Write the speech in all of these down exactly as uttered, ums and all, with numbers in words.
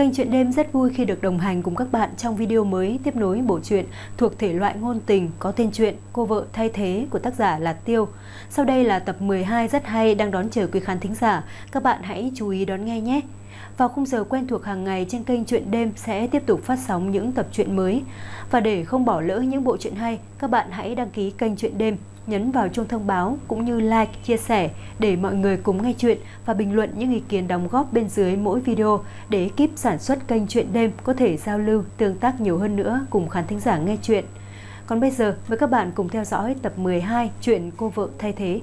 Kênh Chuyện Đêm rất vui khi được đồng hành cùng các bạn trong video mới tiếp nối bộ truyện thuộc thể loại ngôn tình có tên truyện Cô vợ thay thế của tác giả là Tiêu. Sau đây là tập mười hai rất hay đang đón chờ quý khán thính giả. Các bạn hãy chú ý đón nghe nhé. Vào khung giờ quen thuộc hàng ngày trên kênh Chuyện Đêm sẽ tiếp tục phát sóng những tập truyện mới. Và để không bỏ lỡ những bộ truyện hay, các bạn hãy đăng ký kênh Chuyện Đêm, nhấn vào chuông thông báo cũng như like, chia sẻ để mọi người cùng nghe chuyện và bình luận những ý kiến đóng góp bên dưới mỗi video để ekip sản xuất kênh Chuyện Đêm có thể giao lưu, tương tác nhiều hơn nữa cùng khán thính giả nghe chuyện. Còn bây giờ, mời các bạn cùng theo dõi tập mười hai chuyện Cô vợ thay thế.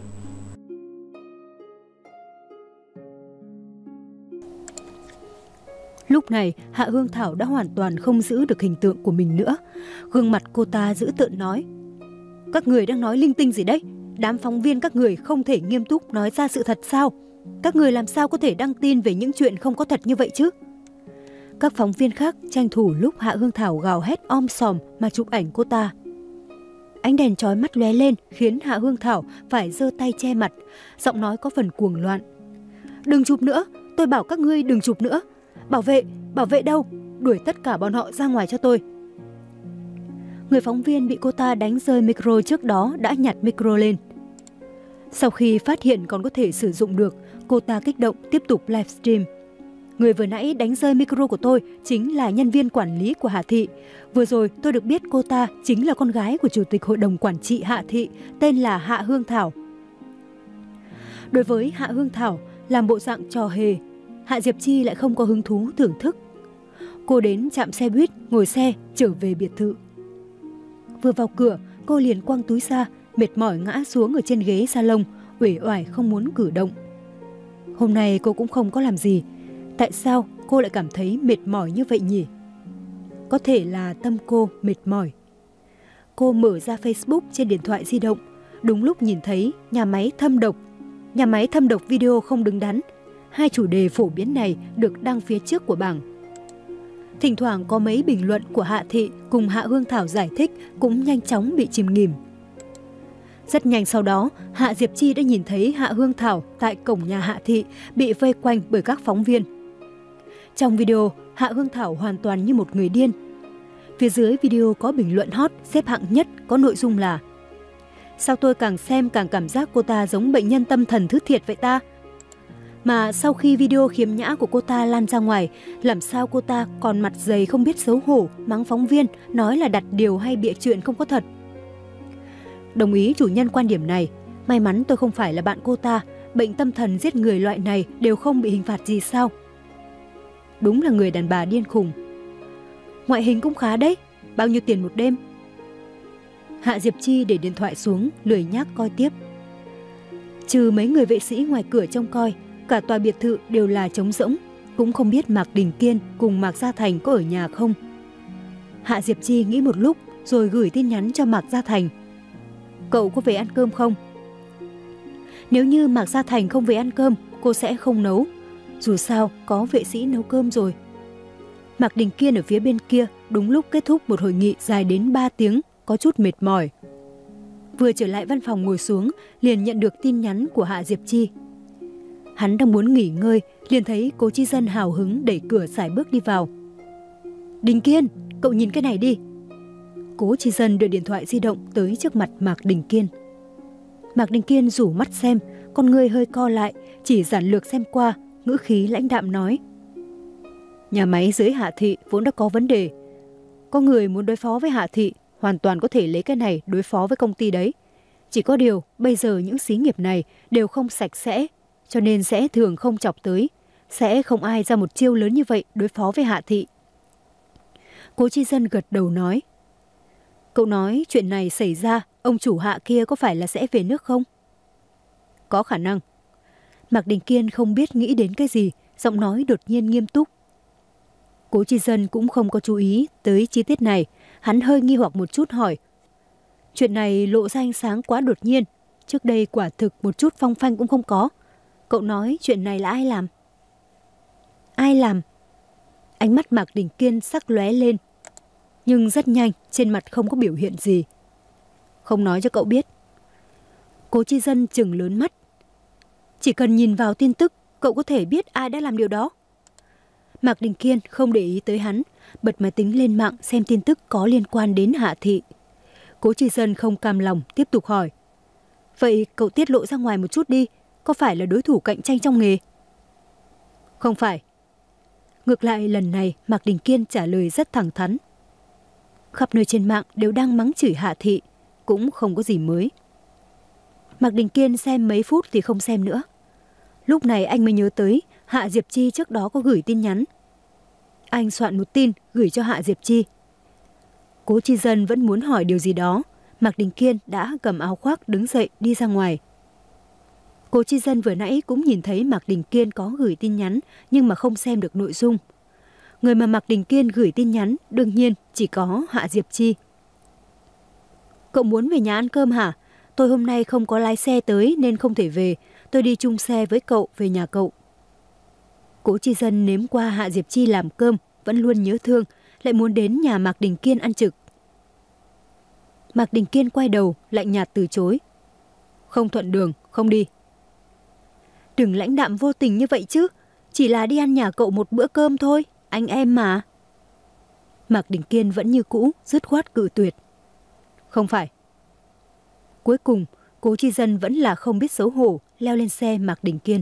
Lúc này, Hạ Hương Thảo đã hoàn toàn không giữ được hình tượng của mình nữa. Gương mặt cô ta dữ tợn nói: "Các người đang nói linh tinh gì đấy? Đám phóng viên các người không thể nghiêm túc nói ra sự thật sao? Các người làm sao có thể đăng tin về những chuyện không có thật như vậy chứ?" Các phóng viên khác tranh thủ lúc Hạ Hương Thảo gào hét om sòm mà chụp ảnh cô ta. Ánh đèn chói mắt lóe lên khiến Hạ Hương Thảo phải giơ tay che mặt, giọng nói có phần cuồng loạn. "Đừng chụp nữa, tôi bảo các ngươi đừng chụp nữa. Bảo vệ, bảo vệ đâu? Đuổi tất cả bọn họ ra ngoài cho tôi." Người phóng viên bị cô ta đánh rơi micro trước đó đã nhặt micro lên. Sau khi phát hiện còn có thể sử dụng được, cô ta kích động tiếp tục livestream. "Người vừa nãy đánh rơi micro của tôi chính là nhân viên quản lý của Hạ Thị. Vừa rồi tôi được biết cô ta chính là con gái của Chủ tịch Hội đồng Quản trị Hạ Thị, tên là Hạ Hương Thảo." Đối với Hạ Hương Thảo, làm bộ dạng trò hề, Hạ Diệp Chi lại không có hứng thú thưởng thức. Cô đến trạm xe buýt, ngồi xe, trở về biệt thự. Vừa vào cửa, cô liền quăng túi ra, mệt mỏi ngã xuống ở trên ghế salon, uể oải không muốn cử động. Hôm nay cô cũng không có làm gì. Tại sao cô lại cảm thấy mệt mỏi như vậy nhỉ? Có thể là tâm cô mệt mỏi. Cô mở ra Facebook trên điện thoại di động, đúng lúc nhìn thấy nhà máy thâm độc. Nhà máy thâm độc video không đứng đắn. Hai chủ đề phổ biến này được đăng phía trước của bảng. Thỉnh thoảng có mấy bình luận của Hạ Thị cùng Hạ Hương Thảo giải thích cũng nhanh chóng bị chìm nghỉm. Rất nhanh sau đó, Hạ Diệp Chi đã nhìn thấy Hạ Hương Thảo tại cổng nhà Hạ Thị bị vây quanh bởi các phóng viên. Trong video, Hạ Hương Thảo hoàn toàn như một người điên. Phía dưới video có bình luận hot xếp hạng nhất có nội dung là: "Sao tôi càng xem càng cảm giác cô ta giống bệnh nhân tâm thần thứ thiệt vậy ta? Mà sau khi video khiếm nhã của cô ta lan ra ngoài, làm sao cô ta còn mặt dày không biết xấu hổ, mắng phóng viên, nói là đặt điều hay bịa chuyện không có thật. Đồng ý chủ nhân quan điểm này, may mắn tôi không phải là bạn cô ta, bệnh tâm thần giết người loại này đều không bị hình phạt gì sao? Đúng là người đàn bà điên khùng. Ngoại hình cũng khá đấy, bao nhiêu tiền một đêm?" Hạ Diệp Chi để điện thoại xuống, lười nhác coi tiếp. Trừ mấy người vệ sĩ ngoài cửa trông coi, cả tòa biệt thự đều là trống rỗng, cũng không biết Mạc Đình Kiên cùng Mạc Gia Thành có ở nhà không. Hạ Diệp Chi nghĩ một lúc rồi gửi tin nhắn cho Mạc Gia Thành. "Cậu có về ăn cơm không?" Nếu như Mạc Gia Thành không về ăn cơm, cô sẽ không nấu. Dù sao có vệ sĩ nấu cơm rồi. Mạc Đình Kiên ở phía bên kia đúng lúc kết thúc một hội nghị dài đến ba tiếng, có chút mệt mỏi. Vừa trở lại văn phòng ngồi xuống, liền nhận được tin nhắn của Hạ Diệp Chi. Hắn đang muốn nghỉ ngơi, liền thấy Cố Chi Dân hào hứng đẩy cửa sải bước đi vào. "Đình Kiên, cậu nhìn cái này đi." Cố Chi Dân đưa điện thoại di động tới trước mặt Mạc Đình Kiên. Mạc Đình Kiên rủ mắt xem, con người hơi co lại, chỉ giản lược xem qua, ngữ khí lãnh đạm nói: "Nhà máy dưới Hạ Thị vốn đã có vấn đề. Có người muốn đối phó với Hạ Thị, hoàn toàn có thể lấy cái này đối phó với công ty đấy. Chỉ có điều, bây giờ những xí nghiệp này đều không sạch sẽ, cho nên sẽ thường không chọc tới. Sẽ không ai ra một chiêu lớn như vậy đối phó với Hạ Thị." Cố Chi Dân gật đầu nói: "Cậu nói chuyện này xảy ra, ông chủ Hạ kia có phải là sẽ về nước không?" "Có khả năng." Mạc Đình Kiên không biết nghĩ đến cái gì, giọng nói đột nhiên nghiêm túc. Cố Chi Dân cũng không có chú ý tới chi tiết này, hắn hơi nghi hoặc một chút hỏi: "Chuyện này lộ ra ánh sáng quá đột nhiên, trước đây quả thực một chút phong phanh cũng không có. Cậu nói chuyện này là ai làm?" "Ai làm?" Ánh mắt Mạc Đình Kiên sắc lóe lên, nhưng rất nhanh trên mặt không có biểu hiện gì. "Không nói cho cậu biết." Cố Chi Dân trừng lớn mắt. "Chỉ cần nhìn vào tin tức, cậu có thể biết ai đã làm điều đó." Mạc Đình Kiên không để ý tới hắn, bật máy tính lên mạng xem tin tức có liên quan đến Hạ Thị. Cố Chi Dân không cam lòng, tiếp tục hỏi. Vậy cậu tiết lộ ra ngoài một chút đi, có phải là đối thủ cạnh tranh trong nghề? Không phải. Ngược lại lần này Mạc Đình Kiên trả lời rất thẳng thắn. Khắp nơi trên mạng đều đang mắng chửi Hạ Thị, cũng không có gì mới. Mạc Đình Kiên xem mấy phút thì không xem nữa. Lúc này anh mới nhớ tới Hạ Diệp Chi trước đó có gửi tin nhắn. Anh soạn một tin gửi cho Hạ Diệp Chi. Cố Chi Dân vẫn muốn hỏi điều gì đó, Mạc Đình Kiên đã cầm áo khoác đứng dậy đi ra ngoài. Cố Chi Dân vừa nãy cũng nhìn thấy Mạc Đình Kiên có gửi tin nhắn nhưng mà không xem được nội dung. Người mà Mạc Đình Kiên gửi tin nhắn đương nhiên chỉ có Hạ Diệp Chi. Cậu muốn về nhà ăn cơm hả? Tôi hôm nay không có lái xe tới nên không thể về. Tôi đi chung xe với cậu về nhà cậu. Cố Chi Dân nếm qua Hạ Diệp Chi làm cơm, vẫn luôn nhớ thương, lại muốn đến nhà Mạc Đình Kiên ăn trực. Mạc Đình Kiên quay đầu, lạnh nhạt từ chối. Không thuận đường, không đi. Đừng lãnh đạm vô tình như vậy chứ. Chỉ là đi ăn nhà cậu một bữa cơm thôi, anh em mà. Mạc Đình Kiên vẫn như cũ, dứt khoát cự tuyệt. Không phải. Cuối cùng, Cố Chi Dân vẫn là không biết xấu hổ, leo lên xe Mạc Đình Kiên.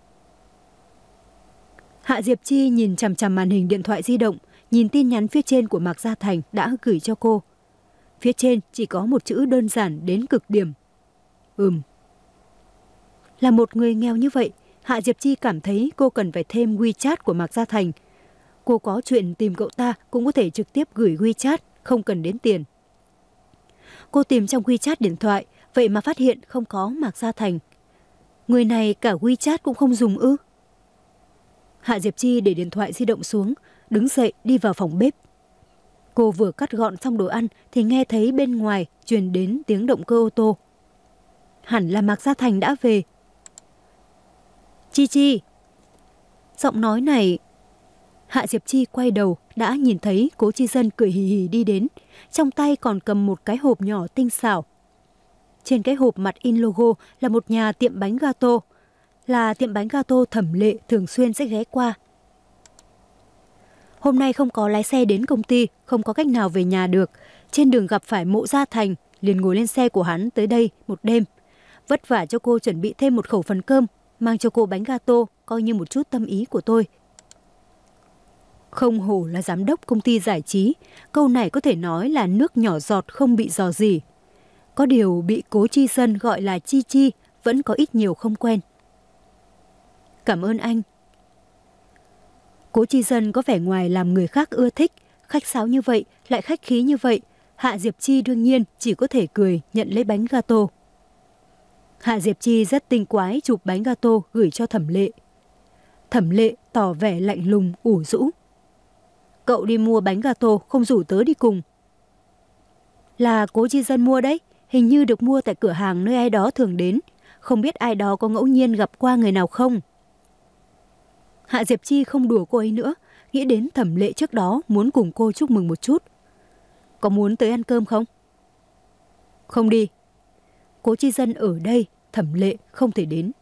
Hạ Diệp Chi nhìn chằm chằm màn hình điện thoại di động, nhìn tin nhắn phía trên của Mạc Gia Thành đã gửi cho cô. Phía trên chỉ có một chữ đơn giản đến cực điểm. Ừm. Là một người nghèo như vậy, Hạ Diệp Chi cảm thấy cô cần phải thêm WeChat của Mạc Gia Thành. Cô có chuyện tìm cậu ta cũng có thể trực tiếp gửi WeChat, không cần đến tiền. Cô tìm trong WeChat điện thoại, vậy mà phát hiện không có Mạc Gia Thành. Người này cả WeChat cũng không dùng ư? Hạ Diệp Chi để điện thoại di động xuống, đứng dậy đi vào phòng bếp. Cô vừa cắt gọn xong đồ ăn thì nghe thấy bên ngoài truyền đến tiếng động cơ ô tô. Hẳn là Mạc Gia Thành đã về. Chi Chi. Giọng nói này... Hạ Diệp Chi quay đầu đã nhìn thấy Cố Chi Dân cười hì hì đi đến, trong tay còn cầm một cái hộp nhỏ tinh xảo. Trên cái hộp mặt in logo là một nhà tiệm bánh gato, là tiệm bánh gato Thẩm Lệ thường xuyên sẽ ghé qua. Hôm nay không có lái xe đến công ty, không có cách nào về nhà được. Trên đường gặp phải Mộ Gia Thành, liền ngồi lên xe của hắn tới đây một đêm. Vất vả cho cô chuẩn bị thêm một khẩu phần cơm, mang cho cô bánh gato, coi như một chút tâm ý của tôi. Không hổ là giám đốc công ty giải trí, câu này có thể nói là nước nhỏ giọt không bị dò gì. Có điều bị Cố Chi Dân gọi là Chi Chi vẫn có ít nhiều không quen. Cảm ơn anh. Cố Chi Dân có vẻ ngoài làm người khác ưa thích, khách sáo như vậy, lại khách khí như vậy. Hạ Diệp Chi đương nhiên chỉ có thể cười nhận lấy bánh gato. Hạ Diệp Chi rất tinh quái chụp bánh gato gửi cho Thẩm Lệ. Thẩm Lệ tỏ vẻ lạnh lùng, ủ rũ. Cậu đi mua bánh gato không rủ tớ đi cùng. Là Cố Chi Dân mua đấy, hình như được mua tại cửa hàng nơi ai đó thường đến. Không biết ai đó có ngẫu nhiên gặp qua người nào không? Hạ Diệp Chi không đùa cô ấy nữa, nghĩ đến Thẩm Lệ trước đó muốn cùng cô chúc mừng một chút. Có muốn tới ăn cơm không? Không đi. Cố Chi Dân ở đây, Thẩm Lệ không thể đến.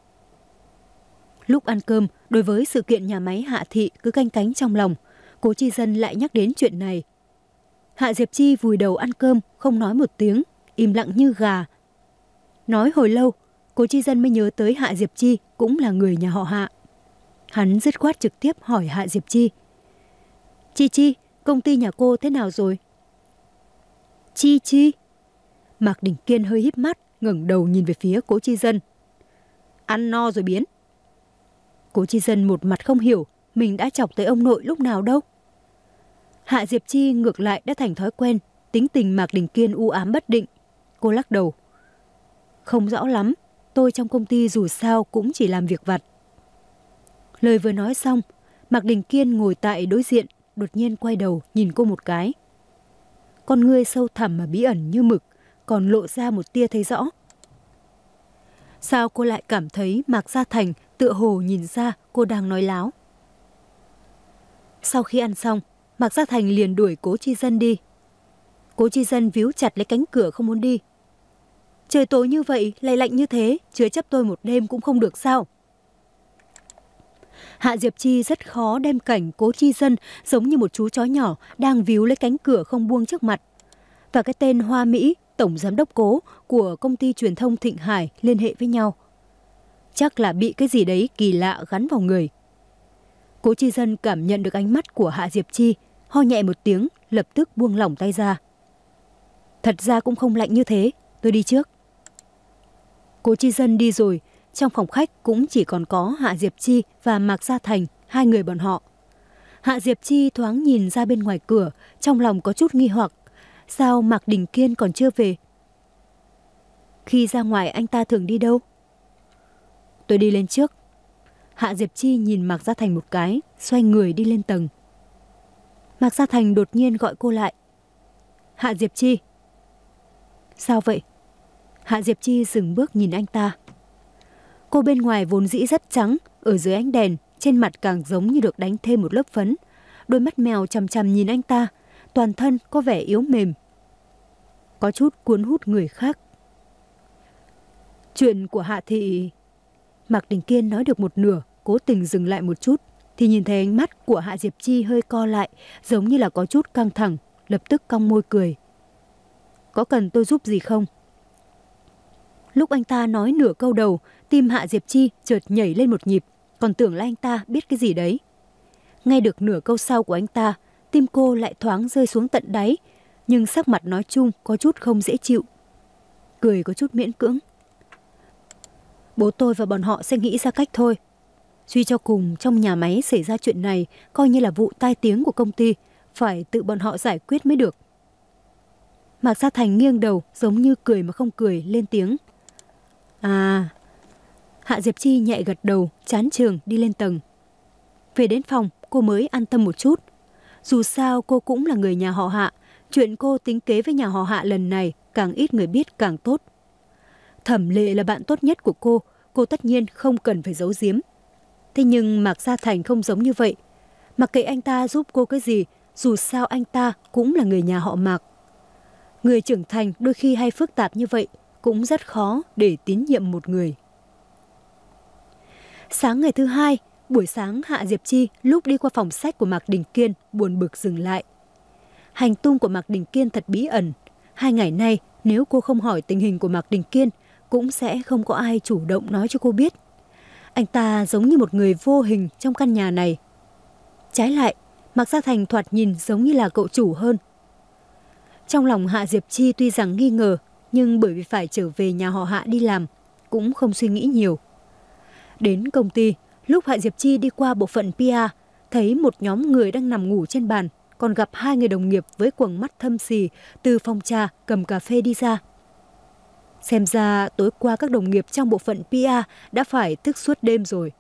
Lúc ăn cơm, đối với sự kiện nhà máy Hạ Thị cứ canh cánh trong lòng, Cố Chi Dân lại nhắc đến chuyện này. Hạ Diệp Chi vùi đầu ăn cơm, không nói một tiếng, im lặng như gà. Nói hồi lâu, Cố Chi Dân mới nhớ tới Hạ Diệp Chi cũng là người nhà họ Hạ. Hắn dứt khoát trực tiếp hỏi Hạ Diệp Chi. Chi Chi, công ty nhà cô thế nào rồi? Chi Chi? Mạc Đình Kiên hơi híp mắt, ngẩng đầu nhìn về phía Cố Chi Dân. Ăn no rồi biến. Cố Chi Dân một mặt không hiểu, mình đã chọc tới ông nội lúc nào đâu. Hạ Diệp Chi ngược lại đã thành thói quen, tính tình Mạc Đình Kiên u ám bất định. Cô lắc đầu. Không rõ lắm, tôi trong công ty dù sao cũng chỉ làm việc vặt. Lời vừa nói xong, Mạc Đình Kiên ngồi tại đối diện, đột nhiên quay đầu nhìn cô một cái. Con ngươi sâu thẳm mà bí ẩn như mực, còn lộ ra một tia thấy rõ. Sao cô lại cảm thấy Mạc Gia Thành tựa hồ nhìn ra cô đang nói láo? Sau khi ăn xong, Mạc Gia Thành liền đuổi Cố Chi Dân đi. Cố Chi Dân víu chặt lấy cánh cửa không muốn đi. Trời tối như vậy, lại lạnh như thế, chứa chấp tôi một đêm cũng không được sao? Hạ Diệp Chi rất khó đem cảnh Cố Chi Dân giống như một chú chó nhỏ đang víu lấy cánh cửa không buông trước mặt. Và cái tên Hoa Mỹ, tổng giám đốc Cố của công ty truyền thông Thịnh Hải liên hệ với nhau. Chắc là bị cái gì đấy kỳ lạ gắn vào người. Cố Chi Dân cảm nhận được ánh mắt của Hạ Diệp Chi, ho nhẹ một tiếng, lập tức buông lỏng tay ra. Thật ra cũng không lạnh như thế, tôi đi trước. Cố Chi Dân đi rồi, trong phòng khách cũng chỉ còn có Hạ Diệp Chi và Mạc Gia Thành, hai người bọn họ. Hạ Diệp Chi thoáng nhìn ra bên ngoài cửa, trong lòng có chút nghi hoặc. Sao Mạc Đình Kiên còn chưa về? Khi ra ngoài anh ta thường đi đâu? Tôi đi lên trước. Hạ Diệp Chi nhìn Mạc Gia Thành một cái, xoay người đi lên tầng. Mạc Gia Thành đột nhiên gọi cô lại. Hạ Diệp Chi. Sao vậy? Hạ Diệp Chi dừng bước nhìn anh ta. Cô bên ngoài vốn dĩ rất trắng, ở dưới ánh đèn, trên mặt càng giống như được đánh thêm một lớp phấn. Đôi mắt mèo chằm chằm nhìn anh ta, toàn thân có vẻ yếu mềm. Có chút cuốn hút người khác. Chuyện của Hạ Thị... Mạc Đình Kiên nói được một nửa, cố tình dừng lại một chút, thì nhìn thấy ánh mắt của Hạ Diệp Chi hơi co lại, giống như là có chút căng thẳng, lập tức cong môi cười. Có cần tôi giúp gì không? Lúc anh ta nói nửa câu đầu, tim Hạ Diệp Chi chợt nhảy lên một nhịp, còn tưởng là anh ta biết cái gì đấy. Nghe được nửa câu sau của anh ta, tim cô lại thoáng rơi xuống tận đáy, nhưng sắc mặt nói chung có chút không dễ chịu. Cười có chút miễn cưỡng. Bố tôi và bọn họ sẽ nghĩ ra cách thôi. Suy cho cùng trong nhà máy xảy ra chuyện này coi như là vụ tai tiếng của công ty, phải tự bọn họ giải quyết mới được. Mạc Gia Thành nghiêng đầu giống như cười mà không cười lên tiếng. À... Hạ Diệp Chi nhẹ gật đầu, chán trường đi lên tầng. Về đến phòng cô mới an tâm một chút. Dù sao cô cũng là người nhà họ Hạ, chuyện cô tính kế với nhà họ Hạ lần này càng ít người biết càng tốt. Thẩm Lệ là bạn tốt nhất của cô, cô tất nhiên không cần phải giấu giếm. Thế nhưng Mạc Gia Thành không giống như vậy. Mặc kệ anh ta giúp cô cái gì, dù sao anh ta cũng là người nhà họ Mạc. Người trưởng thành đôi khi hay phức tạp như vậy, cũng rất khó để tín nhiệm một người. Sáng ngày thứ hai, buổi sáng Hạ Diệp Chi lúc đi qua phòng sách của Mạc Đình Kiên buồn bực dừng lại. Hành tung của Mạc Đình Kiên thật bí ẩn. Hai ngày nay nếu cô không hỏi tình hình của Mạc Đình Kiên, cũng sẽ không có ai chủ động nói cho cô biết. Anh ta giống như một người vô hình trong căn nhà này. Trái lại, Mạc Gia Thành thoạt nhìn giống như là cậu chủ hơn. Trong lòng Hạ Diệp Chi tuy rằng nghi ngờ, nhưng bởi vì phải trở về nhà họ Hạ đi làm, cũng không suy nghĩ nhiều. Đến công ty, lúc Hạ Diệp Chi đi qua bộ phận pê e, thấy một nhóm người đang nằm ngủ trên bàn, còn gặp hai người đồng nghiệp với quầng mắt thâm xì từ phòng trà cầm cà phê đi ra. Xem ra tối qua các đồng nghiệp trong bộ phận pê e đã phải thức suốt đêm rồi.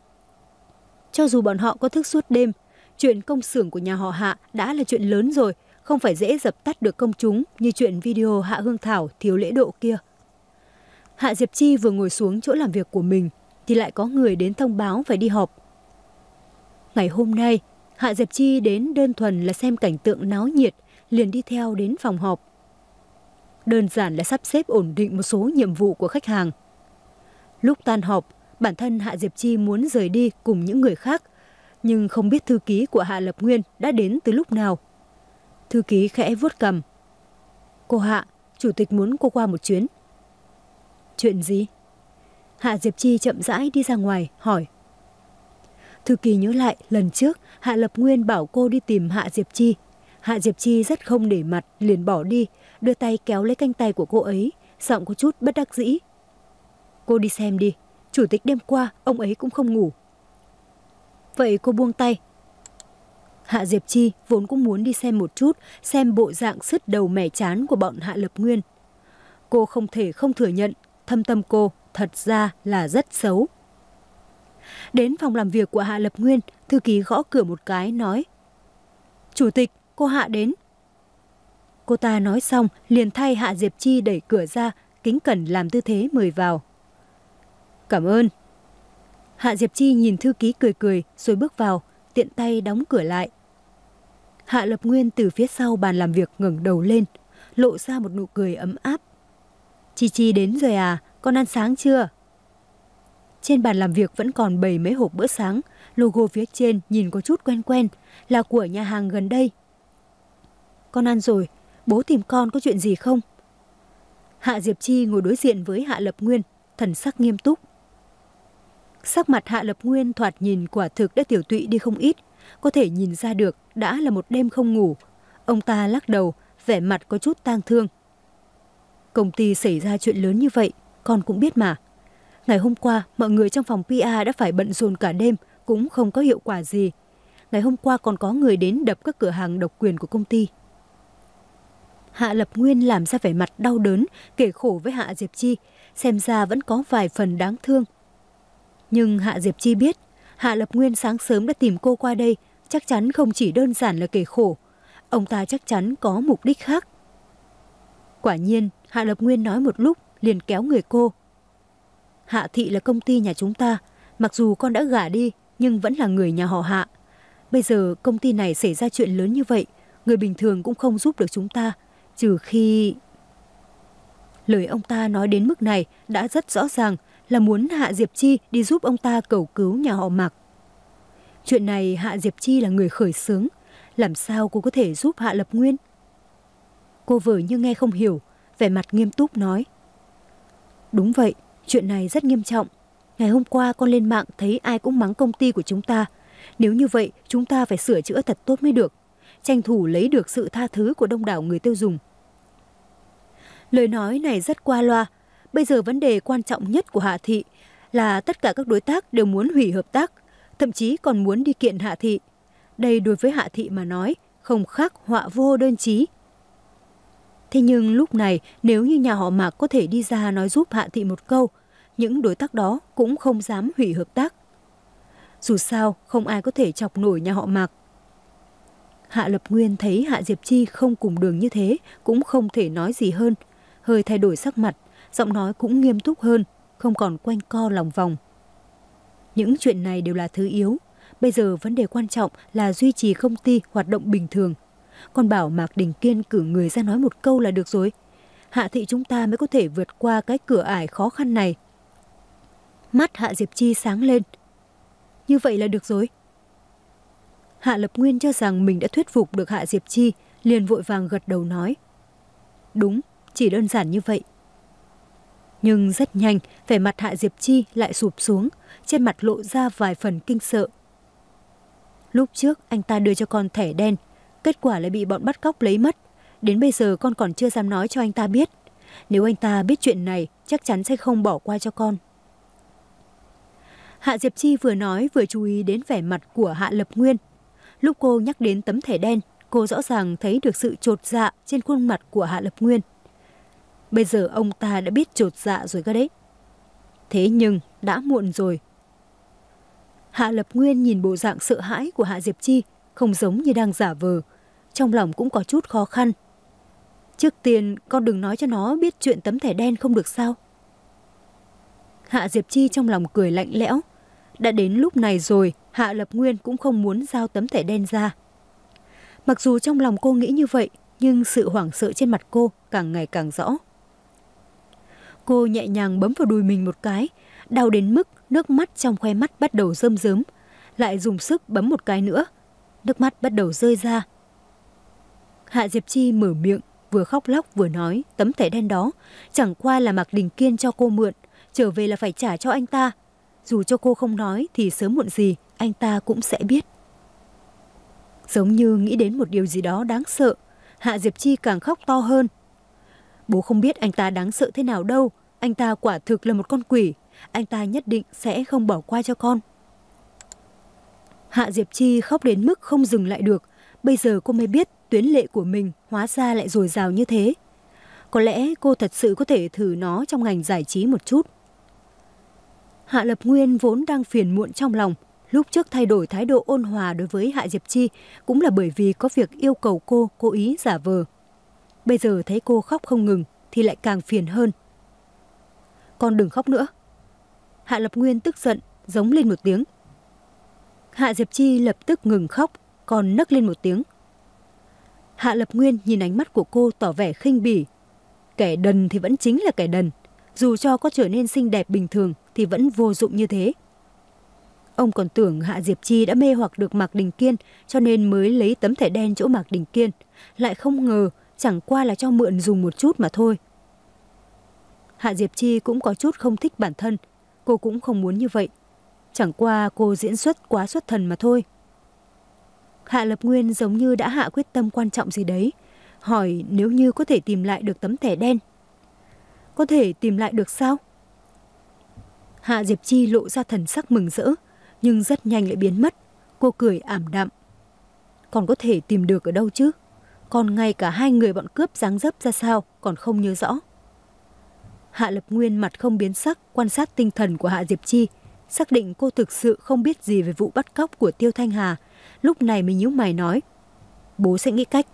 Cho dù bọn họ có thức suốt đêm, chuyện công xưởng của nhà họ Hạ đã là chuyện lớn rồi, không phải dễ dập tắt được công chúng như chuyện video Hạ Hương Thảo thiếu lễ độ kia. Hạ Diệp Chi vừa ngồi xuống chỗ làm việc của mình thì lại có người đến thông báo phải đi họp. Ngày hôm nay, Hạ Diệp Chi đến đơn thuần là xem cảnh tượng náo nhiệt, liền đi theo đến phòng họp. Đơn giản là sắp xếp ổn định một số nhiệm vụ của khách hàng. Lúc tan họp, bản thân Hạ Diệp Chi muốn rời đi cùng những người khác, nhưng không biết thư ký của Hạ Lập Nguyên đã đến từ lúc nào. Thư ký khẽ vuốt cằm. Cô Hạ, chủ tịch muốn cô qua một chuyến. Chuyện gì? Hạ Diệp Chi chậm rãi đi ra ngoài, hỏi. Thư ký nhớ lại lần trước Hạ Lập Nguyên bảo cô đi tìm Hạ Diệp Chi. Hạ Diệp Chi rất không để mặt, liền bỏ đi, đưa tay kéo lấy cánh tay của cô ấy, giọng có chút bất đắc dĩ. Cô đi xem đi, chủ tịch đêm qua ông ấy cũng không ngủ. Vậy cô buông tay. Hạ Diệp Chi vốn cũng muốn đi xem một chút, xem bộ dạng sứt đầu mẻ chán của bọn Hạ Lập Nguyên. Cô không thể không thừa nhận, thâm tâm cô thật ra là rất xấu. Đến phòng làm việc của Hạ Lập Nguyên, thư ký gõ cửa một cái nói. Chủ tịch, cô Hạ đến. Cô ta nói xong, liền thay Hạ Diệp Chi đẩy cửa ra, kính cẩn làm tư thế mời vào. Cảm ơn. Hạ Diệp Chi nhìn thư ký cười cười rồi bước vào, tiện tay đóng cửa lại. Hạ Lập Nguyên từ phía sau bàn làm việc ngẩng đầu lên, lộ ra một nụ cười ấm áp. Chi Chi đến rồi à, con ăn sáng chưa? Trên bàn làm việc vẫn còn bày mấy hộp bữa sáng, logo phía trên nhìn có chút quen quen, là của nhà hàng gần đây. Con ăn rồi, bố tìm con có chuyện gì không? Hạ Diệp Chi ngồi đối diện với Hạ Lập Nguyên, thần sắc nghiêm túc. Sắc mặt Hạ Lập Nguyên thoạt nhìn quả thực đã tiểu tụy đi không ít, có thể nhìn ra được đã là một đêm không ngủ. Ông ta lắc đầu, vẻ mặt có chút tang thương. Công ty xảy ra chuyện lớn như vậy, con cũng biết mà. Ngày hôm qua, mọi người trong phòng pê e đã phải bận rộn cả đêm, cũng không có hiệu quả gì. Ngày hôm qua còn có người đến đập các cửa hàng độc quyền của công ty. Hạ Lập Nguyên làm ra vẻ mặt đau đớn, kể khổ với Hạ Diệp Chi, xem ra vẫn có vài phần đáng thương. Nhưng Hạ Diệp Chi biết, Hạ Lập Nguyên sáng sớm đã tìm cô qua đây, chắc chắn không chỉ đơn giản là kể khổ. Ông ta chắc chắn có mục đích khác. Quả nhiên, Hạ Lập Nguyên nói một lúc, liền kéo người cô. Hạ thị là công ty nhà chúng ta, mặc dù con đã gả đi, nhưng vẫn là người nhà họ Hạ. Bây giờ công ty này xảy ra chuyện lớn như vậy, người bình thường cũng không giúp được chúng ta, trừ khi... Lời ông ta nói đến mức này đã rất rõ ràng là muốn Hạ Diệp Chi đi giúp ông ta cầu cứu nhà họ Mạc. Chuyện này Hạ Diệp Chi là người khởi xướng, làm sao cô có thể giúp Hạ Lập Nguyên? Cô vờ như nghe không hiểu, vẻ mặt nghiêm túc nói. Đúng vậy, chuyện này rất nghiêm trọng. Ngày hôm qua con lên mạng thấy ai cũng mắng công ty của chúng ta. Nếu như vậy, chúng ta phải sửa chữa thật tốt mới được, tranh thủ lấy được sự tha thứ của đông đảo người tiêu dùng. Lời nói này rất qua loa. Bây giờ vấn đề quan trọng nhất của Hạ thị là tất cả các đối tác đều muốn hủy hợp tác, thậm chí còn muốn đi kiện Hạ thị. Đây đối với Hạ thị mà nói, không khác họa vô đơn chí. Thế nhưng lúc này, nếu như nhà họ Mạc có thể đi ra nói giúp Hạ thị một câu, những đối tác đó cũng không dám hủy hợp tác. Dù sao, không ai có thể chọc nổi nhà họ Mạc. Hạ Lập Nguyên thấy Hạ Diệp Chi không cùng đường như thế, cũng không thể nói gì hơn. Hơi thay đổi sắc mặt, giọng nói cũng nghiêm túc hơn, không còn quanh co lòng vòng. Những chuyện này đều là thứ yếu. Bây giờ vấn đề quan trọng là duy trì công ty hoạt động bình thường. Con bảo Mạc Đình Kiên cử người ra nói một câu là được rồi. Hạ thị chúng ta mới có thể vượt qua cái cửa ải khó khăn này. Mắt Hạ Diệp Chi sáng lên. Như vậy là được rồi. Hạ Lập Nguyên cho rằng mình đã thuyết phục được Hạ Diệp Chi, liền vội vàng gật đầu nói. Đúng, chỉ đơn giản như vậy. Nhưng rất nhanh, vẻ mặt Hạ Diệp Chi lại sụp xuống, trên mặt lộ ra vài phần kinh sợ. Lúc trước anh ta đưa cho con thẻ đen, kết quả lại bị bọn bắt cóc lấy mất. Đến bây giờ con còn chưa dám nói cho anh ta biết. Nếu anh ta biết chuyện này, chắc chắn sẽ không bỏ qua cho con. Hạ Diệp Chi vừa nói vừa chú ý đến vẻ mặt của Hạ Lập Nguyên. Lúc cô nhắc đến tấm thẻ đen, cô rõ ràng thấy được sự chột dạ trên khuôn mặt của Hạ Lập Nguyên. Bây giờ ông ta đã biết chột dạ rồi cơ đấy. Thế nhưng đã muộn rồi. Hạ Lập Nguyên nhìn bộ dạng sợ hãi của Hạ Diệp Chi, không giống như đang giả vờ. Trong lòng cũng có chút khó khăn. Trước tiên con đừng nói cho nó biết chuyện tấm thẻ đen không được sao? Hạ Diệp Chi trong lòng cười lạnh lẽo. Đã đến lúc này rồi, Hạ Lập Nguyên cũng không muốn giao tấm thẻ đen ra. Mặc dù trong lòng cô nghĩ như vậy, nhưng sự hoảng sợ trên mặt cô càng ngày càng rõ. Cô nhẹ nhàng bấm vào đùi mình một cái, đau đến mức nước mắt trong khoe mắt bắt đầu rơm rớm, lại dùng sức bấm một cái nữa, nước mắt bắt đầu rơi ra. Hạ Diệp Chi mở miệng, vừa khóc lóc vừa nói tấm thẻ đen đó chẳng qua là Mạc Đình Kiên cho cô mượn, trở về là phải trả cho anh ta. Dù cho cô không nói thì sớm muộn gì anh ta cũng sẽ biết. Giống như nghĩ đến một điều gì đó đáng sợ, Hạ Diệp Chi càng khóc to hơn. Bố không biết anh ta đáng sợ thế nào đâu, anh ta quả thực là một con quỷ, anh ta nhất định sẽ không bỏ qua cho con. Hạ Diệp Chi khóc đến mức không dừng lại được, bây giờ cô mới biết tuyến lệ của mình hóa ra lại dồi dào như thế. Có lẽ cô thật sự có thể thử nó trong ngành giải trí một chút. Hạ Lập Nguyên vốn đang phiền muộn trong lòng, lúc trước thay đổi thái độ ôn hòa đối với Hạ Diệp Chi cũng là bởi vì có việc yêu cầu cô cố ý giả vờ. Bây giờ thấy cô khóc không ngừng thì lại càng phiền hơn. Con đừng khóc nữa. Hạ Lập Nguyên tức giận, giống lên một tiếng. Hạ Diệp Chi lập tức ngừng khóc, còn nấc lên một tiếng. Hạ Lập Nguyên nhìn ánh mắt của cô tỏ vẻ khinh bỉ. Kẻ đần thì vẫn chính là kẻ đần. Dù cho có trở nên xinh đẹp bình thường thì vẫn vô dụng như thế. Ông còn tưởng Hạ Diệp Chi đã mê hoặc được Mạc Đình Kiên cho nên mới lấy tấm thẻ đen chỗ Mạc Đình Kiên. Lại không ngờ chẳng qua là cho mượn dùng một chút mà thôi. Hạ Diệp Chi cũng có chút không thích bản thân. Cô cũng không muốn như vậy. Chẳng qua cô diễn xuất quá xuất thần mà thôi. Hạ Lập Nguyên giống như đã hạ quyết tâm quan trọng gì đấy. Hỏi nếu như có thể tìm lại được tấm thẻ đen. Có thể tìm lại được sao? Hạ Diệp Chi lộ ra thần sắc mừng rỡ, nhưng rất nhanh lại biến mất. Cô cười ảm đạm. Còn có thể tìm được ở đâu chứ? Còn ngay cả hai người bọn cướp dáng dấp ra sao còn không nhớ rõ. Hạ Lập Nguyên mặt không biến sắc quan sát tinh thần của Hạ Diệp Chi, xác định cô thực sự không biết gì về vụ bắt cóc của Tiêu Thanh Hà. Lúc này mới nhíu mày nói, bố sẽ nghĩ cách.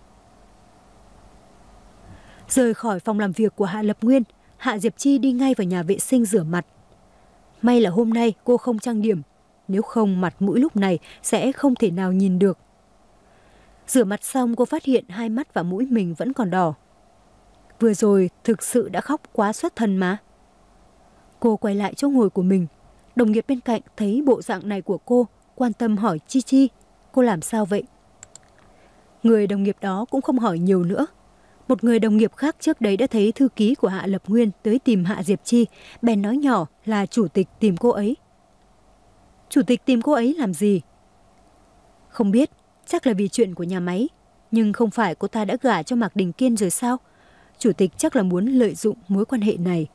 Rời khỏi phòng làm việc của Hạ Lập Nguyên, Hạ Diệp Chi đi ngay vào nhà vệ sinh rửa mặt. May là hôm nay cô không trang điểm, nếu không mặt mũi lúc này sẽ không thể nào nhìn được. Rửa mặt xong cô phát hiện hai mắt và mũi mình vẫn còn đỏ. Vừa rồi thực sự đã khóc quá xuất thần mà. Cô quay lại chỗ ngồi của mình. Đồng nghiệp bên cạnh thấy bộ dạng này của cô, quan tâm hỏi Chi Chi, cô làm sao vậy? Người đồng nghiệp đó cũng không hỏi nhiều nữa. Một người đồng nghiệp khác trước đấy đã thấy thư ký của Hạ Lập Nguyên tới tìm Hạ Diệp Chi, bèn nói nhỏ là chủ tịch tìm cô ấy. Chủ tịch tìm cô ấy làm gì? Không biết, chắc là vì chuyện của nhà máy. Nhưng không phải cô ta đã gả cho Mạc Đình Kiên rồi sao? Chủ tịch chắc là muốn lợi dụng mối quan hệ này.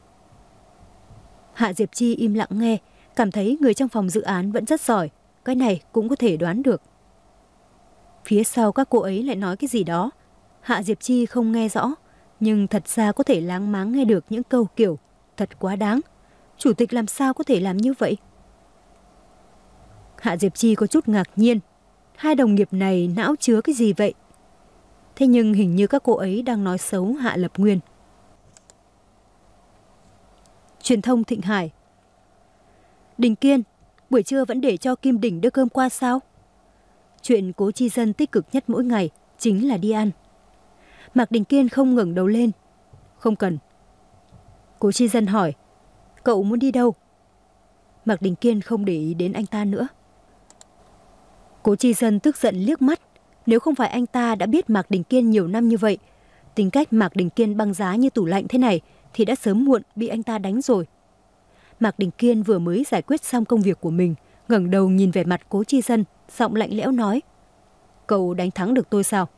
Hạ Diệp Chi im lặng nghe, cảm thấy người trong phòng dự án vẫn rất giỏi. Cái này cũng có thể đoán được. Phía sau các cô ấy lại nói cái gì đó. Hạ Diệp Chi không nghe rõ, nhưng thật ra có thể láng máng nghe được những câu kiểu thật quá đáng. Chủ tịch làm sao có thể làm như vậy? Hạ Diệp Chi có chút ngạc nhiên. Hai đồng nghiệp này não chứa cái gì vậy? Thế nhưng hình như các cô ấy đang nói xấu Hạ Lập Nguyên. Truyền thông Thịnh Hải. Đình Kiên, buổi trưa vẫn để cho Kim Đỉnh đưa cơm qua sao? Chuyện Cố Chi Dân tích cực nhất mỗi ngày chính là đi ăn. Mạc Đình Kiên không ngẩng đầu lên. Không cần. Cố Chi Dân hỏi, cậu muốn đi đâu? Mạc Đình Kiên không để ý đến anh ta nữa. Cố Chi Dân tức giận liếc mắt. Nếu không phải anh ta đã biết Mạc Đình Kiên nhiều năm như vậy, tính cách Mạc Đình Kiên băng giá như tủ lạnh thế này thì đã sớm muộn bị anh ta đánh rồi. Mạc Đình Kiên vừa mới giải quyết xong công việc của mình, ngẩng đầu nhìn về mặt Cố Chi Dân, giọng lạnh lẽo nói, cậu đánh thắng được tôi sao?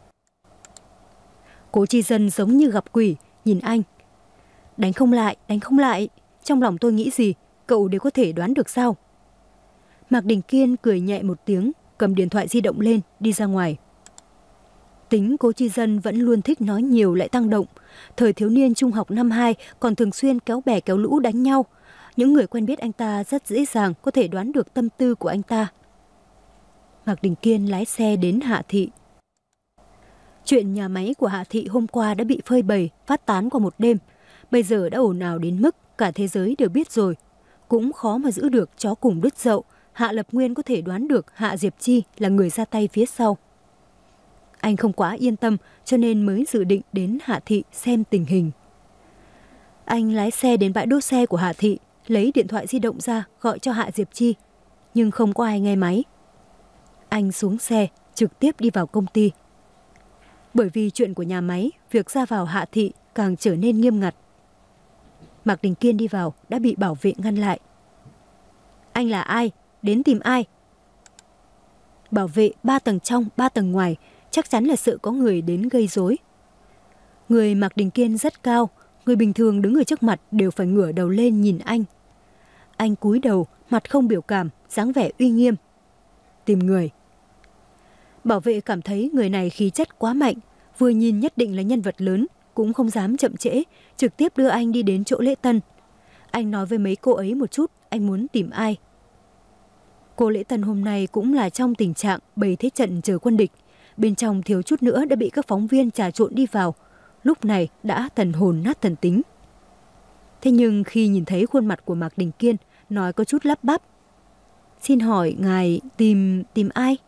Cố Chi Dân giống như gặp quỷ, nhìn anh. Đánh không lại, đánh không lại. Trong lòng tôi nghĩ gì, cậu đều có thể đoán được sao? Mạc Đình Kiên cười nhẹ một tiếng, cầm điện thoại di động lên, đi ra ngoài. Tính Cố Chi Dân vẫn luôn thích nói nhiều lại tăng động. Thời thiếu niên trung học năm hai còn thường xuyên kéo bè kéo lũ đánh nhau. Những người quen biết anh ta rất dễ dàng có thể đoán được tâm tư của anh ta. Mạc Đình Kiên lái xe đến Hạ Thị. Chuyện nhà máy của Hạ Thị hôm qua đã bị phơi bày, phát tán qua một đêm. Bây giờ đã ồn ào đến mức cả thế giới đều biết rồi. Cũng khó mà giữ được chó cùng đứt dậu. Hạ Lập Nguyên có thể đoán được Hạ Diệp Chi là người ra tay phía sau. Anh không quá yên tâm cho nên mới dự định đến Hạ Thị xem tình hình. Anh lái xe đến bãi đỗ xe của Hạ Thị, lấy điện thoại di động ra gọi cho Hạ Diệp Chi, nhưng không có ai nghe máy. Anh xuống xe, trực tiếp đi vào công ty. Bởi vì chuyện của nhà máy, việc ra vào Hạ Thị càng trở nên nghiêm ngặt. Mạc Đình Kiên đi vào đã bị bảo vệ ngăn lại. Anh là ai? Đến tìm ai? Bảo vệ ba tầng trong, ba tầng ngoài, chắc chắn là sợ có người đến gây rối. Người Mạc Đình Kiên rất cao, người bình thường đứng ở trước mặt đều phải ngửa đầu lên nhìn anh. Anh cúi đầu, mặt không biểu cảm, dáng vẻ uy nghiêm. Tìm người. Bảo vệ cảm thấy người này khí chất quá mạnh, vừa nhìn nhất định là nhân vật lớn, cũng không dám chậm trễ, trực tiếp đưa anh đi đến chỗ lễ tân. Anh nói với mấy cô ấy một chút, anh muốn tìm ai. Cô lễ tân hôm nay cũng là trong tình trạng bày thế trận chờ quân địch. Bên trong thiếu chút nữa đã bị các phóng viên trà trộn đi vào. Lúc này đã thần hồn nát thần tính. Thế nhưng khi nhìn thấy khuôn mặt của Mạc Đình Kiên, nói có chút lắp bắp. Xin hỏi ngài tìm tìm ai?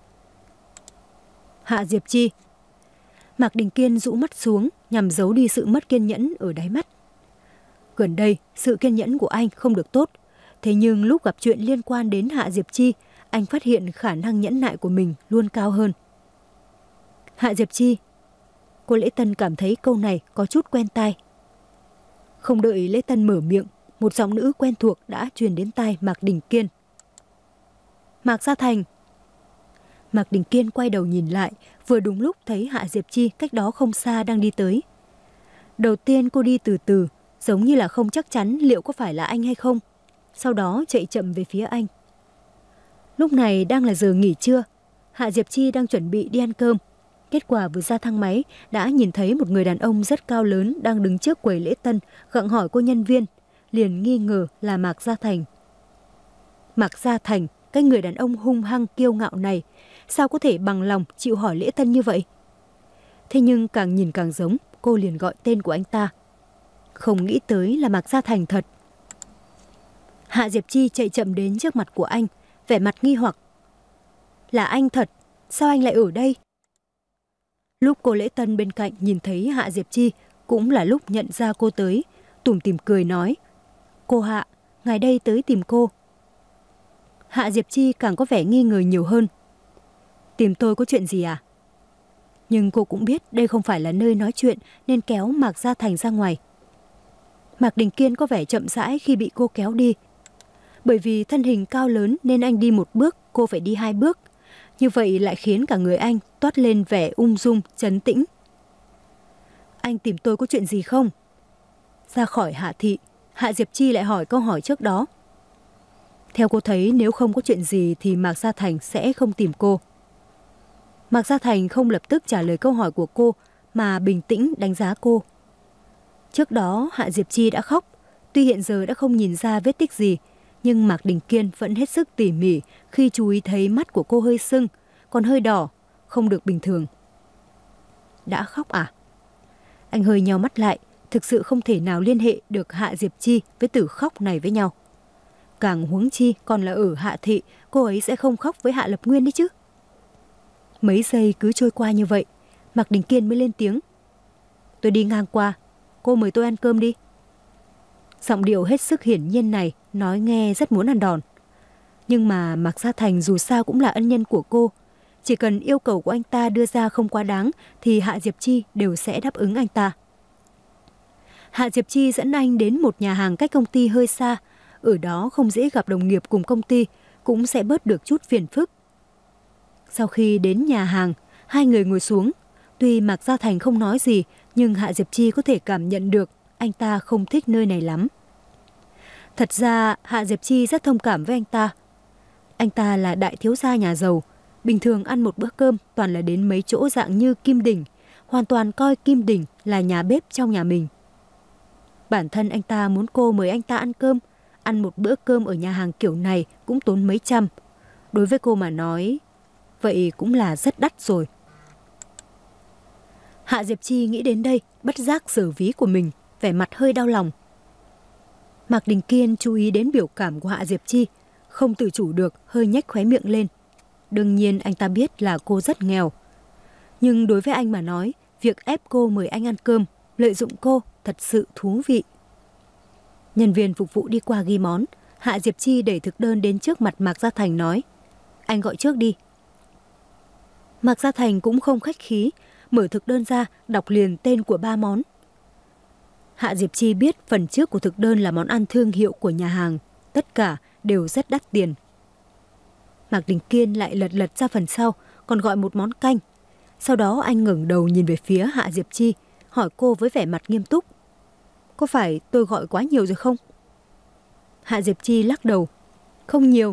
Hạ Diệp Chi. Mạc Đình Kiên rũ mắt xuống nhằm giấu đi sự mất kiên nhẫn ở đáy mắt. Gần đây, sự kiên nhẫn của anh không được tốt. Thế nhưng lúc gặp chuyện liên quan đến Hạ Diệp Chi, anh phát hiện khả năng nhẫn nại của mình luôn cao hơn. Hạ Diệp Chi. Cô Lễ Tân cảm thấy câu này có chút quen tai. Không đợi Lễ Tân mở miệng, một giọng nữ quen thuộc đã truyền đến tai Mạc Đình Kiên. Mạc Gia Thành. Mạc Đình Kiên quay đầu nhìn lại, vừa đúng lúc thấy Hạ Diệp Chi cách đó không xa đang đi tới. Đầu tiên cô đi từ từ, giống như là không chắc chắn liệu có phải là anh hay không. Sau đó chạy chậm về phía anh. Lúc này đang là giờ nghỉ trưa, Hạ Diệp Chi đang chuẩn bị đi ăn cơm. Kết quả vừa ra thang máy đã nhìn thấy một người đàn ông rất cao lớn đang đứng trước quầy lễ tân gặng hỏi cô nhân viên, liền nghi ngờ là Mạc Gia Thành. Mạc Gia Thành, cái người đàn ông hung hăng kiêu ngạo này, sao có thể bằng lòng chịu hỏi lễ tân như vậy? Thế nhưng càng nhìn càng giống, cô liền gọi tên của anh ta. Không nghĩ tới là Mạc Gia Thành thật. Hạ Diệp Chi chạy chậm đến trước mặt của anh, vẻ mặt nghi hoặc. Là anh thật, sao anh lại ở đây? Lúc cô lễ tân bên cạnh nhìn thấy Hạ Diệp Chi, cũng là lúc nhận ra cô tới, tủm tỉm cười nói. Cô Hạ, ngài đây tới tìm cô. Hạ Diệp Chi càng có vẻ nghi ngờ nhiều hơn. Tìm tôi có chuyện gì à? Nhưng cô cũng biết đây không phải là nơi nói chuyện nên kéo Mạc Gia Thành ra ngoài. Mạc Đình Kiên có vẻ chậm rãi khi bị cô kéo đi. Bởi vì thân hình cao lớn nên anh đi một bước, cô phải đi hai bước. Như vậy lại khiến cả người anh toát lên vẻ ung dung, trấn tĩnh. Anh tìm tôi có chuyện gì không? Ra khỏi Hạ thị, Hạ Diệp Chi lại hỏi câu hỏi trước đó. Theo cô thấy nếu không có chuyện gì thì Mạc Gia Thành sẽ không tìm cô. Mạc Gia Thành không lập tức trả lời câu hỏi của cô mà bình tĩnh đánh giá cô. Trước đó Hạ Diệp Chi đã khóc, tuy hiện giờ đã không nhìn ra vết tích gì, nhưng Mạc Đình Kiên vẫn hết sức tỉ mỉ khi chú ý thấy mắt của cô hơi sưng, còn hơi đỏ, không được bình thường. Đã khóc à? Anh hơi nheo mắt lại, thực sự không thể nào liên hệ được Hạ Diệp Chi với từ khóc này với nhau. Càng huống chi còn là ở Hạ thị, cô ấy sẽ không khóc với Hạ Lập Nguyên đấy chứ. Mấy giây cứ trôi qua như vậy, Mạc Đình Kiên mới lên tiếng. Tôi đi ngang qua, cô mời tôi ăn cơm đi. Giọng điệu hết sức hiển nhiên này nói nghe rất muốn ăn đòn. Nhưng mà Mạc Gia Thành dù sao cũng là ân nhân của cô. Chỉ cần yêu cầu của anh ta đưa ra không quá đáng thì Hạ Diệp Chi đều sẽ đáp ứng anh ta. Hạ Diệp Chi dẫn anh đến một nhà hàng cách công ty hơi xa. Ở đó không dễ gặp đồng nghiệp cùng công ty, cũng sẽ bớt được chút phiền phức. Sau khi đến nhà hàng, hai người ngồi xuống. Tuy Mạc Gia Thành không nói gì, nhưng Hạ Diệp Chi có thể cảm nhận được anh ta không thích nơi này lắm. Thật ra Hạ Diệp Chi rất thông cảm với anh ta. Anh ta là đại thiếu gia nhà giàu, bình thường ăn một bữa cơm toàn là đến mấy chỗ dạng như Kim Đình, hoàn toàn coi Kim Đình là nhà bếp trong nhà mình. Bản thân anh ta muốn cô mời anh ta ăn cơm, ăn một bữa cơm ở nhà hàng kiểu này cũng tốn mấy trăm. Đối với cô mà nói, vậy cũng là rất đắt rồi. Hạ Diệp Chi nghĩ đến đây, bất giác sờ ví của mình, vẻ mặt hơi đau lòng. Mạc Đình Kiên chú ý đến biểu cảm của Hạ Diệp Chi, không tự chủ được hơi nhếch khóe miệng lên. Đương nhiên anh ta biết là cô rất nghèo. Nhưng đối với anh mà nói, việc ép cô mời anh ăn cơm, lợi dụng cô thật sự thú vị. Nhân viên phục vụ đi qua ghi món, Hạ Diệp Chi đẩy thực đơn đến trước mặt Mạc Gia Thành nói, anh gọi trước đi. Mạc Gia Thành cũng không khách khí, mở thực đơn ra, đọc liền tên của ba món. Hạ Diệp Chi biết phần trước của thực đơn là món ăn thương hiệu của nhà hàng, tất cả đều rất đắt tiền. Mạc Đình Kiên lại lật lật ra phần sau, còn gọi một món canh. Sau đó anh ngẩng đầu nhìn về phía Hạ Diệp Chi, hỏi cô với vẻ mặt nghiêm túc. Có phải tôi gọi quá nhiều rồi không? Hạ Diệp Chi lắc đầu. Không nhiều.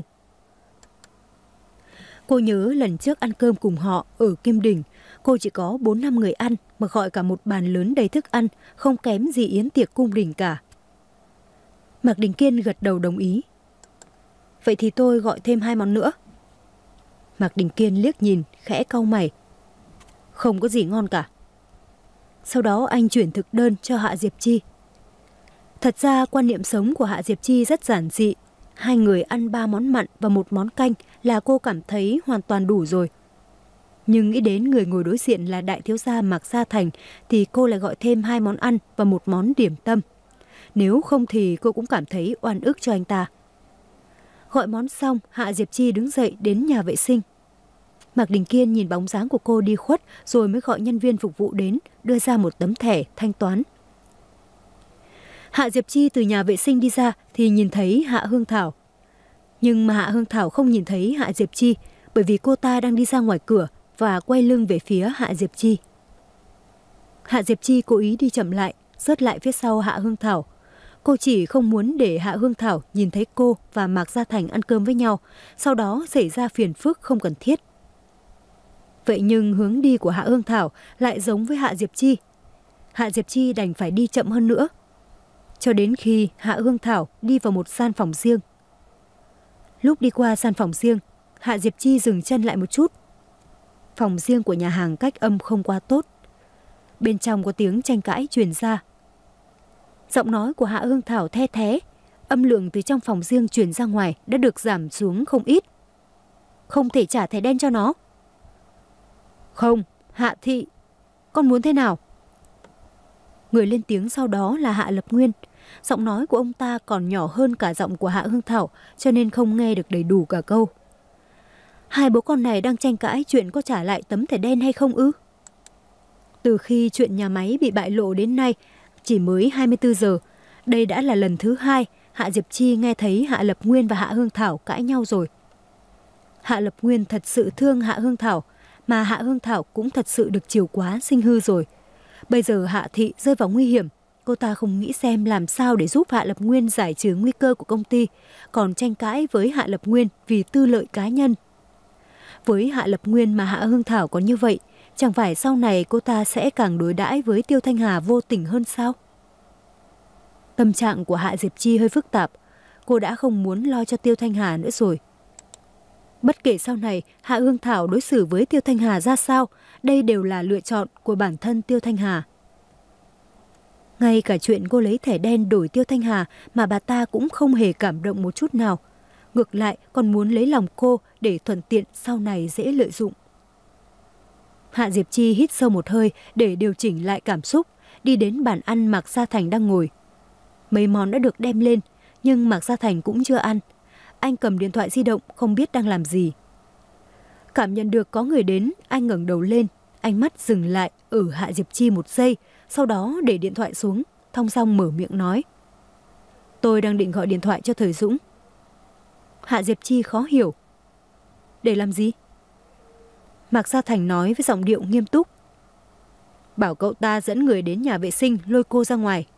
Cô nhớ lần trước ăn cơm cùng họ ở Kim Đình, cô chỉ có bốn năm người ăn mà gọi cả một bàn lớn đầy thức ăn, không kém gì yến tiệc cung đình cả. Mạc Đình Kiên gật đầu đồng ý. Vậy thì tôi gọi thêm hai món nữa. Mạc Đình Kiên liếc nhìn, khẽ cau mày. Không có gì ngon cả. Sau đó anh chuyển thực đơn cho Hạ Diệp Chi. Thật ra quan niệm sống của Hạ Diệp Chi rất giản dị. Hai người ăn ba món mặn và một món canh là cô cảm thấy hoàn toàn đủ rồi. Nhưng nghĩ đến người ngồi đối diện là đại thiếu gia Mạc Gia Thành thì cô lại gọi thêm hai món ăn và một món điểm tâm. Nếu không thì cô cũng cảm thấy oan ức cho anh ta. Gọi món xong, Hạ Diệp Chi đứng dậy đến nhà vệ sinh. Mạc Đình Kiên nhìn bóng dáng của cô đi khuất rồi mới gọi nhân viên phục vụ đến, đưa ra một tấm thẻ thanh toán. Hạ Diệp Chi từ nhà vệ sinh đi ra thì nhìn thấy Hạ Hương Thảo. Nhưng mà Hạ Hương Thảo không nhìn thấy Hạ Diệp Chi bởi vì cô ta đang đi ra ngoài cửa và quay lưng về phía Hạ Diệp Chi. Hạ Diệp Chi cố ý đi chậm lại, rớt lại phía sau Hạ Hương Thảo. Cô chỉ không muốn để Hạ Hương Thảo nhìn thấy cô và Mạc Gia Thành ăn cơm với nhau, sau đó xảy ra phiền phức không cần thiết. Vậy nhưng hướng đi của Hạ Hương Thảo lại giống với Hạ Diệp Chi. Hạ Diệp Chi đành phải đi chậm hơn nữa, cho đến khi Hạ Hương Thảo đi vào một gian phòng riêng. Lúc đi qua gian phòng riêng, Hạ Diệp Chi dừng chân lại một chút. Phòng riêng của nhà hàng cách âm không quá tốt. Bên trong có tiếng tranh cãi truyền ra. Giọng nói của Hạ Hương Thảo the thé, âm lượng từ trong phòng riêng truyền ra ngoài đã được giảm xuống không ít. Không thể trả thẻ đen cho nó. Không, Hạ Thị, con muốn thế nào? Người lên tiếng sau đó là Hạ Lập Nguyên. Giọng nói của ông ta còn nhỏ hơn cả giọng của Hạ Hương Thảo, cho nên không nghe được đầy đủ cả câu. Hai bố con này đang tranh cãi chuyện có trả lại tấm thẻ đen hay không ư? Từ khi chuyện nhà máy bị bại lộ đến nay, chỉ mới hai mươi tư giờ. Đây đã là lần thứ hai Hạ Diệp Chi nghe thấy Hạ Lập Nguyên và Hạ Hương Thảo cãi nhau rồi. Hạ Lập Nguyên thật sự thương Hạ Hương Thảo, mà Hạ Hương Thảo cũng thật sự được chiều quá sinh hư rồi. Bây giờ Hạ Thị rơi vào nguy hiểm, cô ta không nghĩ xem làm sao để giúp Hạ Lập Nguyên giải trừ nguy cơ của công ty, còn tranh cãi với Hạ Lập Nguyên vì tư lợi cá nhân. Với Hạ Lập Nguyên mà Hạ Hương Thảo còn như vậy, chẳng phải sau này cô ta sẽ càng đối đãi với Tiêu Thanh Hà vô tình hơn sao? Tâm trạng của Hạ Diệp Chi hơi phức tạp, cô đã không muốn lo cho Tiêu Thanh Hà nữa rồi. Bất kể sau này Hạ Hương Thảo đối xử với Tiêu Thanh Hà ra sao, đây đều là lựa chọn của bản thân Tiêu Thanh Hà. Ngay cả chuyện cô lấy thẻ đen đổi Tiêu Thanh Hà mà bà ta cũng không hề cảm động một chút nào. Ngược lại còn muốn lấy lòng cô để thuận tiện sau này dễ lợi dụng. Hạ Diệp Chi hít sâu một hơi để điều chỉnh lại cảm xúc, đi đến bàn ăn Mạc Gia Thành đang ngồi. Mấy món đã được đem lên, nhưng Mạc Gia Thành cũng chưa ăn. Anh cầm điện thoại di động không biết đang làm gì. Cảm nhận được có người đến, anh ngẩng đầu lên, ánh mắt dừng lại ở Hạ Diệp Chi một giây, sau đó để điện thoại xuống, thong dong mở miệng nói. Tôi đang định gọi điện thoại cho Thời Dũng. Hạ Diệp Chi khó hiểu. Để làm gì? Mạc Gia Thành nói với giọng điệu nghiêm túc. Bảo cậu ta dẫn người đến nhà vệ sinh lôi cô ra ngoài.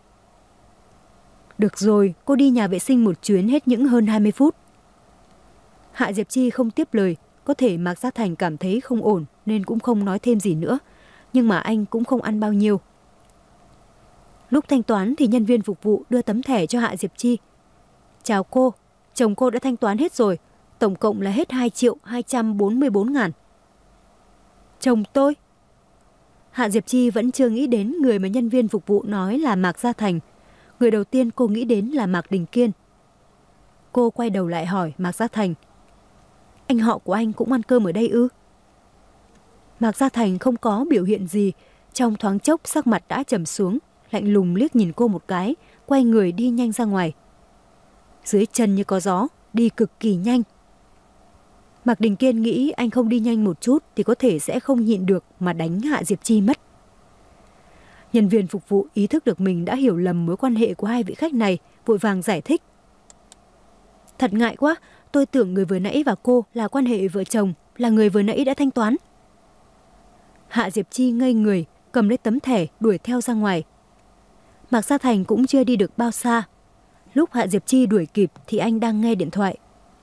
Được rồi, cô đi nhà vệ sinh một chuyến hết những hơn hai mươi phút. Hạ Diệp Chi không tiếp lời, có thể Mạc Gia Thành cảm thấy không ổn nên cũng không nói thêm gì nữa, nhưng mà anh cũng không ăn bao nhiêu. Lúc thanh toán thì nhân viên phục vụ đưa tấm thẻ cho Hạ Diệp Chi. Chào cô, chồng cô đã thanh toán hết rồi, tổng cộng là hết hai triệu hai trăm bốn mươi bốn ngàn. Chồng tôi? Hạ Diệp Chi vẫn chưa nghĩ đến người mà nhân viên phục vụ nói là Mạc Gia Thành. Người đầu tiên cô nghĩ đến là Mạc Đình Kiên. Cô quay đầu lại hỏi Mạc Gia Thành. Anh họ của anh cũng ăn cơm ở đây ư? Mạc Gia Thành không có biểu hiện gì, trong thoáng chốc sắc mặt đã trầm xuống, lạnh lùng liếc nhìn cô một cái, quay người đi nhanh ra ngoài. Dưới chân như có gió, đi cực kỳ nhanh. Mạc Đình Kiên nghĩ anh không đi nhanh một chút thì có thể sẽ không nhịn được mà đánh Hạ Diệp Chi mất. Nhân viên phục vụ ý thức được mình đã hiểu lầm mối quan hệ của hai vị khách này, vội vàng giải thích. Thật ngại quá, tôi tưởng người vừa nãy và cô là quan hệ vợ chồng, là người vừa nãy đã thanh toán. Hạ Diệp Chi ngây người, cầm lấy tấm thẻ đuổi theo ra ngoài. Mạc Gia Thành cũng chưa đi được bao xa. Lúc Hạ Diệp Chi đuổi kịp thì anh đang nghe điện thoại.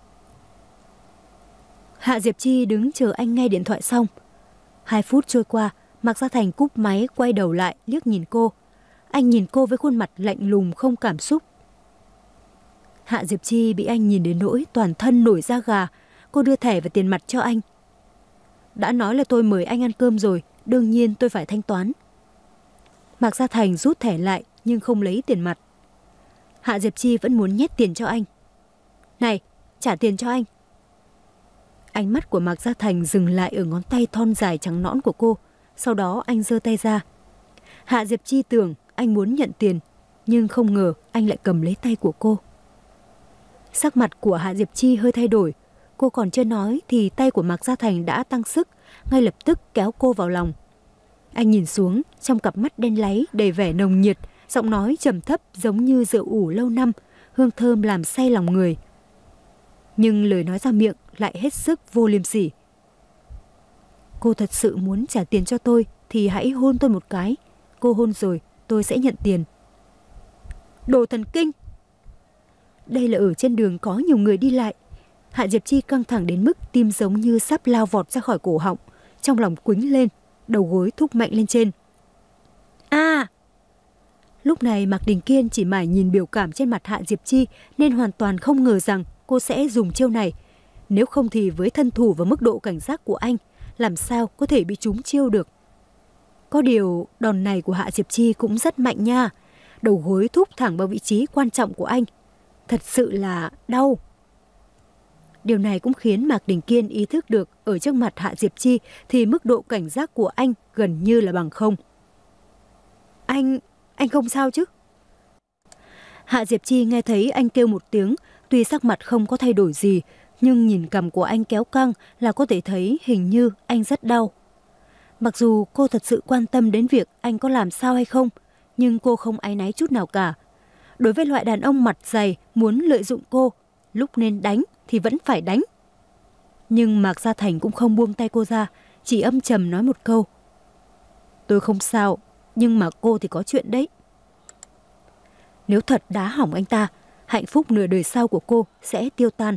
Hạ Diệp Chi đứng chờ anh nghe điện thoại xong. Hai phút trôi qua, Mạc Gia Thành cúp máy quay đầu lại liếc nhìn cô. Anh nhìn cô với khuôn mặt lạnh lùng không cảm xúc. Hạ Diệp Chi bị anh nhìn đến nỗi toàn thân nổi da gà. Cô đưa thẻ và tiền mặt cho anh. Đã nói là tôi mời anh ăn cơm rồi, đương nhiên tôi phải thanh toán. Mạc Gia Thành rút thẻ lại nhưng không lấy tiền mặt. Hạ Diệp Chi vẫn muốn nhét tiền cho anh. Này, trả tiền cho anh. Ánh mắt của Mạc Gia Thành dừng lại ở ngón tay thon dài trắng nõn của cô. Sau đó anh giơ tay ra. Hạ Diệp Chi tưởng anh muốn nhận tiền, nhưng không ngờ anh lại cầm lấy tay của cô. Sắc mặt của Hạ Diệp Chi hơi thay đổi. Cô còn chưa nói thì tay của Mạc Gia Thành đã tăng sức, ngay lập tức kéo cô vào lòng. Anh nhìn xuống, trong cặp mắt đen láy đầy vẻ nồng nhiệt, giọng nói trầm thấp giống như rượu ủ lâu năm, hương thơm làm say lòng người. Nhưng lời nói ra miệng lại hết sức vô liêm sỉ. Cô thật sự muốn trả tiền cho tôi thì hãy hôn tôi một cái. Cô hôn rồi tôi sẽ nhận tiền. Đồ thần kinh! Đây là ở trên đường có nhiều người đi lại. Hạ Diệp Chi căng thẳng đến mức tim giống như sắp lao vọt ra khỏi cổ họng. Trong lòng quĩnh lên, đầu gối thúc mạnh lên trên. À! Lúc này Mạc Đình Kiên chỉ mải nhìn biểu cảm trên mặt Hạ Diệp Chi nên hoàn toàn không ngờ rằng cô sẽ dùng chiêu này. Nếu không thì với thân thủ và mức độ cảnh giác của anh, làm sao có thể bị trúng chiêu được. Có điều đòn này của Hạ Diệp Chi cũng rất mạnh nha. Đầu gối thúc thẳng vào vị trí quan trọng của anh. Thật sự là đau. Điều này cũng khiến Mạc Đình Kiên ý thức được ở trước mặt Hạ Diệp Chi thì mức độ cảnh giác của anh gần như là bằng không. Anh, anh không sao chứ? Hạ Diệp Chi nghe thấy anh kêu một tiếng, tuy sắc mặt không có thay đổi gì, nhưng nhìn cằm của anh kéo căng là có thể thấy hình như anh rất đau. Mặc dù cô thật sự quan tâm đến việc anh có làm sao hay không, nhưng cô không áy náy chút nào cả. Đối với loại đàn ông mặt dày muốn lợi dụng cô, lúc nên đánh thì vẫn phải đánh. Nhưng Mạc Gia Thành cũng không buông tay cô ra, chỉ âm trầm nói một câu. Tôi không sao, nhưng mà cô thì có chuyện đấy. Nếu thật đá hỏng anh ta, hạnh phúc nửa đời sau của cô sẽ tiêu tan.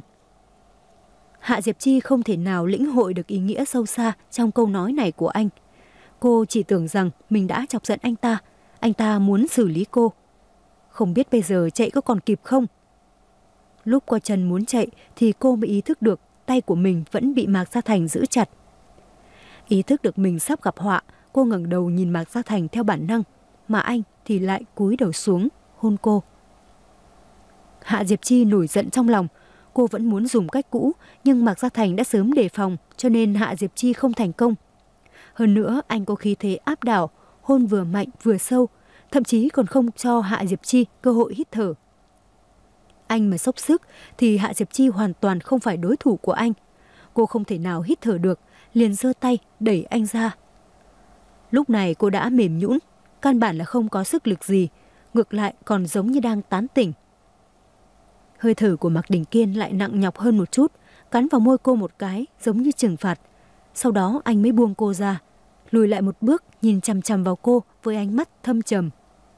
Hạ Diệp Chi không thể nào lĩnh hội được ý nghĩa sâu xa trong câu nói này của anh. Cô chỉ tưởng rằng mình đã chọc giận anh ta, anh ta muốn xử lý cô. Không biết bây giờ chạy có còn kịp không? Lúc qua chân muốn chạy thì cô mới ý thức được tay của mình vẫn bị Mạc Gia Thành giữ chặt. Ý thức được mình sắp gặp họa, cô ngẩng đầu nhìn Mạc Gia Thành theo bản năng, mà anh thì lại cúi đầu xuống, hôn cô. Hạ Diệp Chi nổi giận trong lòng, cô vẫn muốn dùng cách cũ, nhưng Mạc Gia Thành đã sớm đề phòng, cho nên Hạ Diệp Chi không thành công. Hơn nữa, anh có khí thế áp đảo, hôn vừa mạnh vừa sâu, thậm chí còn không cho Hạ Diệp Chi cơ hội hít thở. Anh mà xốc sức thì Hạ Diệp Chi hoàn toàn không phải đối thủ của anh. Cô không thể nào hít thở được, liền giơ tay đẩy anh ra. Lúc này cô đã mềm nhũn, căn bản là không có sức lực gì, ngược lại còn giống như đang tán tỉnh. Hơi thở của Mạc Đình Kiên lại nặng nhọc hơn một chút, cắn vào môi cô một cái giống như trừng phạt. Sau đó anh mới buông cô ra, lùi lại một bước nhìn chằm chằm vào cô với ánh mắt thâm trầm.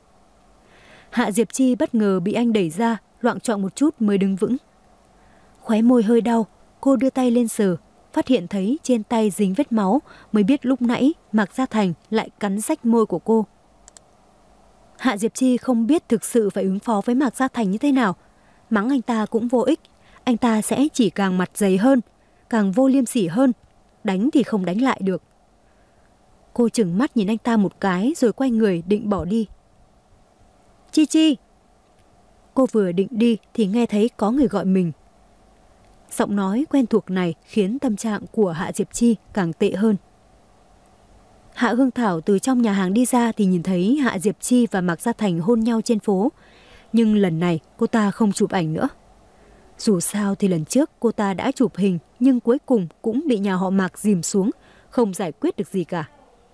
Hạ Diệp Chi bất ngờ bị anh đẩy ra, loạng choạng một chút mới đứng vững. Khóe môi hơi đau, cô đưa tay lên sờ, phát hiện thấy trên tay dính vết máu, mới biết lúc nãy Mạc Gia Thành lại cắn rách môi của cô. Hạ Diệp Chi không biết thực sự phải ứng phó với Mạc Gia Thành như thế nào. Mắng anh ta cũng vô ích, anh ta sẽ chỉ càng mặt dày hơn, càng vô liêm sỉ hơn, đánh thì không đánh lại được. Cô chừng mắt nhìn anh ta một cái rồi quay người định bỏ đi. Chi Chi! Cô vừa định đi thì nghe thấy có người gọi mình. Giọng nói quen thuộc này khiến tâm trạng của Hạ Diệp Chi càng tệ hơn. Hạ Hương Thảo từ trong nhà hàng đi ra thì nhìn thấy Hạ Diệp Chi và Mạc Gia Thành hôn nhau trên phố. Nhưng lần này cô ta không chụp ảnh nữa. Dù sao thì lần trước cô ta đã chụp hình, nhưng cuối cùng cũng bị nhà họ Mạc dìm xuống, không giải quyết được gì cả.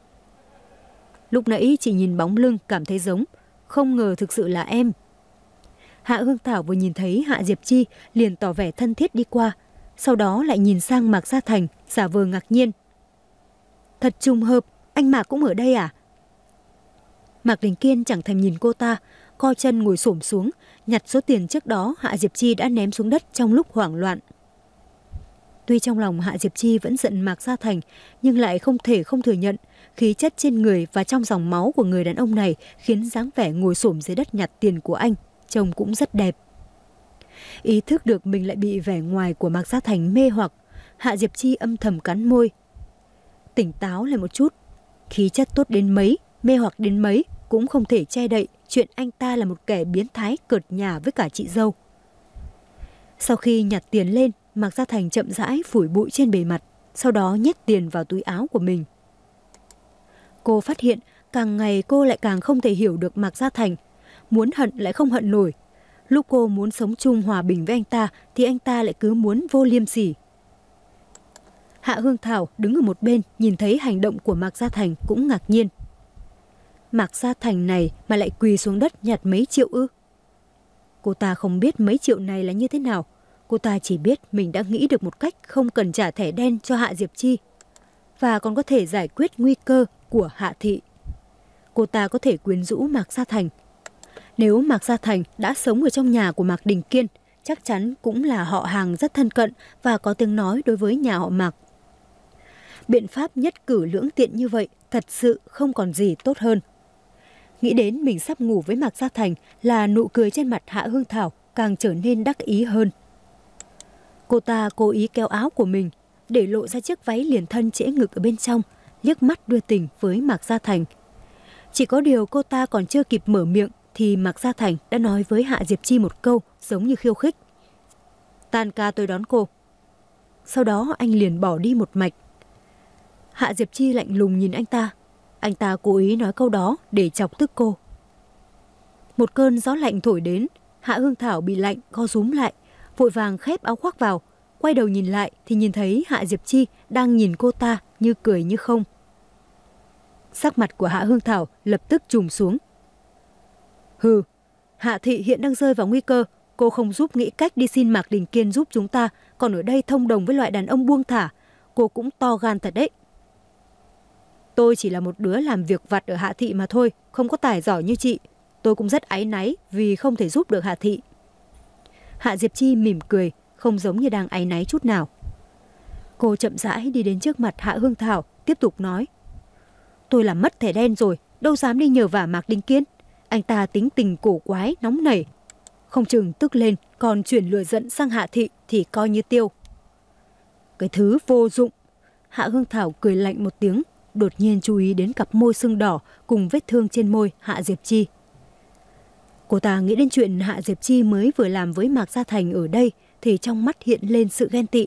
Lúc nãy chị nhìn bóng lưng cảm thấy giống, không ngờ thực sự là em. Hạ Hương Thảo vừa nhìn thấy Hạ Diệp Chi liền tỏ vẻ thân thiết đi qua, sau đó lại nhìn sang Mạc Gia Thành, giả vờ ngạc nhiên. Thật trùng hợp, anh Mạc cũng ở đây à? Mạc Đình Kiên chẳng thèm nhìn cô ta, co chân ngồi xổm xuống, nhặt số tiền trước đó Hạ Diệp Chi đã ném xuống đất trong lúc hoảng loạn. Tuy trong lòng Hạ Diệp Chi vẫn giận Mạc Gia Thành, nhưng lại không thể không thừa nhận khí chất trên người và trong dòng máu của người đàn ông này khiến dáng vẻ ngồi xổm dưới đất nhặt tiền của anh trông cũng rất đẹp. Ý thức được mình lại bị vẻ ngoài của Mạc Gia Thành mê hoặc, Hạ Diệp Chi âm thầm cắn môi. Tỉnh táo lại một chút, khí chất tốt đến mấy, mê hoặc đến mấy cũng không thể che đậy chuyện anh ta là một kẻ biến thái cợt nhả với cả chị dâu. Sau khi nhặt tiền lên, Mạc Gia Thành chậm rãi phủi bụi trên bề mặt, sau đó nhét tiền vào túi áo của mình. Cô phát hiện càng ngày cô lại càng không thể hiểu được Mạc Gia Thành. muốn hận lại không hận nổi. Lúc cô muốn sống chung hòa bình với anh ta thì anh ta lại cứ muốn vô liêm sỉ. Hạ Hương Thảo đứng ở một bên nhìn thấy hành động của Mạc Gia Thành cũng ngạc nhiên. Mạc Gia Thành này mà lại quỳ xuống đất nhặt mấy triệu ư? Cô ta không biết mấy triệu này là như thế nào. Cô ta chỉ biết mình đã nghĩ được một cách không cần trả thẻ đen cho Hạ Diệp Chi và còn có thể giải quyết nguy cơ của Hạ Thị. Cô ta có thể quyến rũ Mạc Gia Thành. Nếu Mạc Gia Thành đã sống ở trong nhà của Mạc Đình Kiên, chắc chắn cũng là họ hàng rất thân cận và có tiếng nói đối với nhà họ Mạc. Biện pháp nhất cử lưỡng tiện như vậy thật sự không còn gì tốt hơn. Nghĩ đến mình sắp ngủ với Mạc Gia Thành là nụ cười trên mặt Hạ Hương Thảo càng trở nên đắc ý hơn. Cô ta cố ý kéo áo của mình để lộ ra chiếc váy liền thân trễ ngực ở bên trong, liếc mắt đưa tình với Mạc Gia Thành. Chỉ có điều cô ta còn chưa kịp mở miệng thì Mạc Gia Thành đã nói với Hạ Diệp Chi một câu giống như khiêu khích. Tan ca tôi đón cô. Sau đó anh liền bỏ đi một mạch. Hạ Diệp Chi lạnh lùng nhìn anh ta. Anh ta cố ý nói câu đó để chọc tức cô. Một cơn gió lạnh thổi đến, Hạ Hương Thảo bị lạnh co rúm lại, vội vàng khép áo khoác vào. Quay đầu nhìn lại thì nhìn thấy Hạ Diệp Chi đang nhìn cô ta như cười như không. Sắc mặt của Hạ Hương Thảo lập tức trùng xuống. Hừ, Hạ Thị hiện đang rơi vào nguy cơ. Cô không giúp nghĩ cách đi xin Mạc Đình Kiên giúp chúng ta, còn ở đây thông đồng với loại đàn ông buông thả. Cô cũng to gan thật đấy. Tôi chỉ là một đứa làm việc vặt ở Hạ Thị mà thôi, không có tài giỏi như chị. Tôi cũng rất áy náy vì không thể giúp được Hạ Thị. Hạ Diệp Chi mỉm cười, không giống như đang áy náy chút nào. Cô chậm rãi đi đến trước mặt Hạ Hương Thảo, tiếp tục nói. Tôi làm mất thẻ đen rồi, đâu dám đi nhờ vả Mạc Đình Kiên. Anh ta tính tình cổ quái, nóng nảy. Không chừng tức lên, còn chuyển lửa giận sang Hạ Thị thì coi như tiêu. Cái thứ vô dụng. Hạ Hương Thảo cười lạnh một tiếng, đột nhiên chú ý đến cặp môi sưng đỏ cùng vết thương trên môi Hạ Diệp Chi. Cô ta nghĩ đến chuyện Hạ Diệp Chi mới vừa làm với Mạc Gia Thành ở đây thì trong mắt hiện lên sự ghen tị.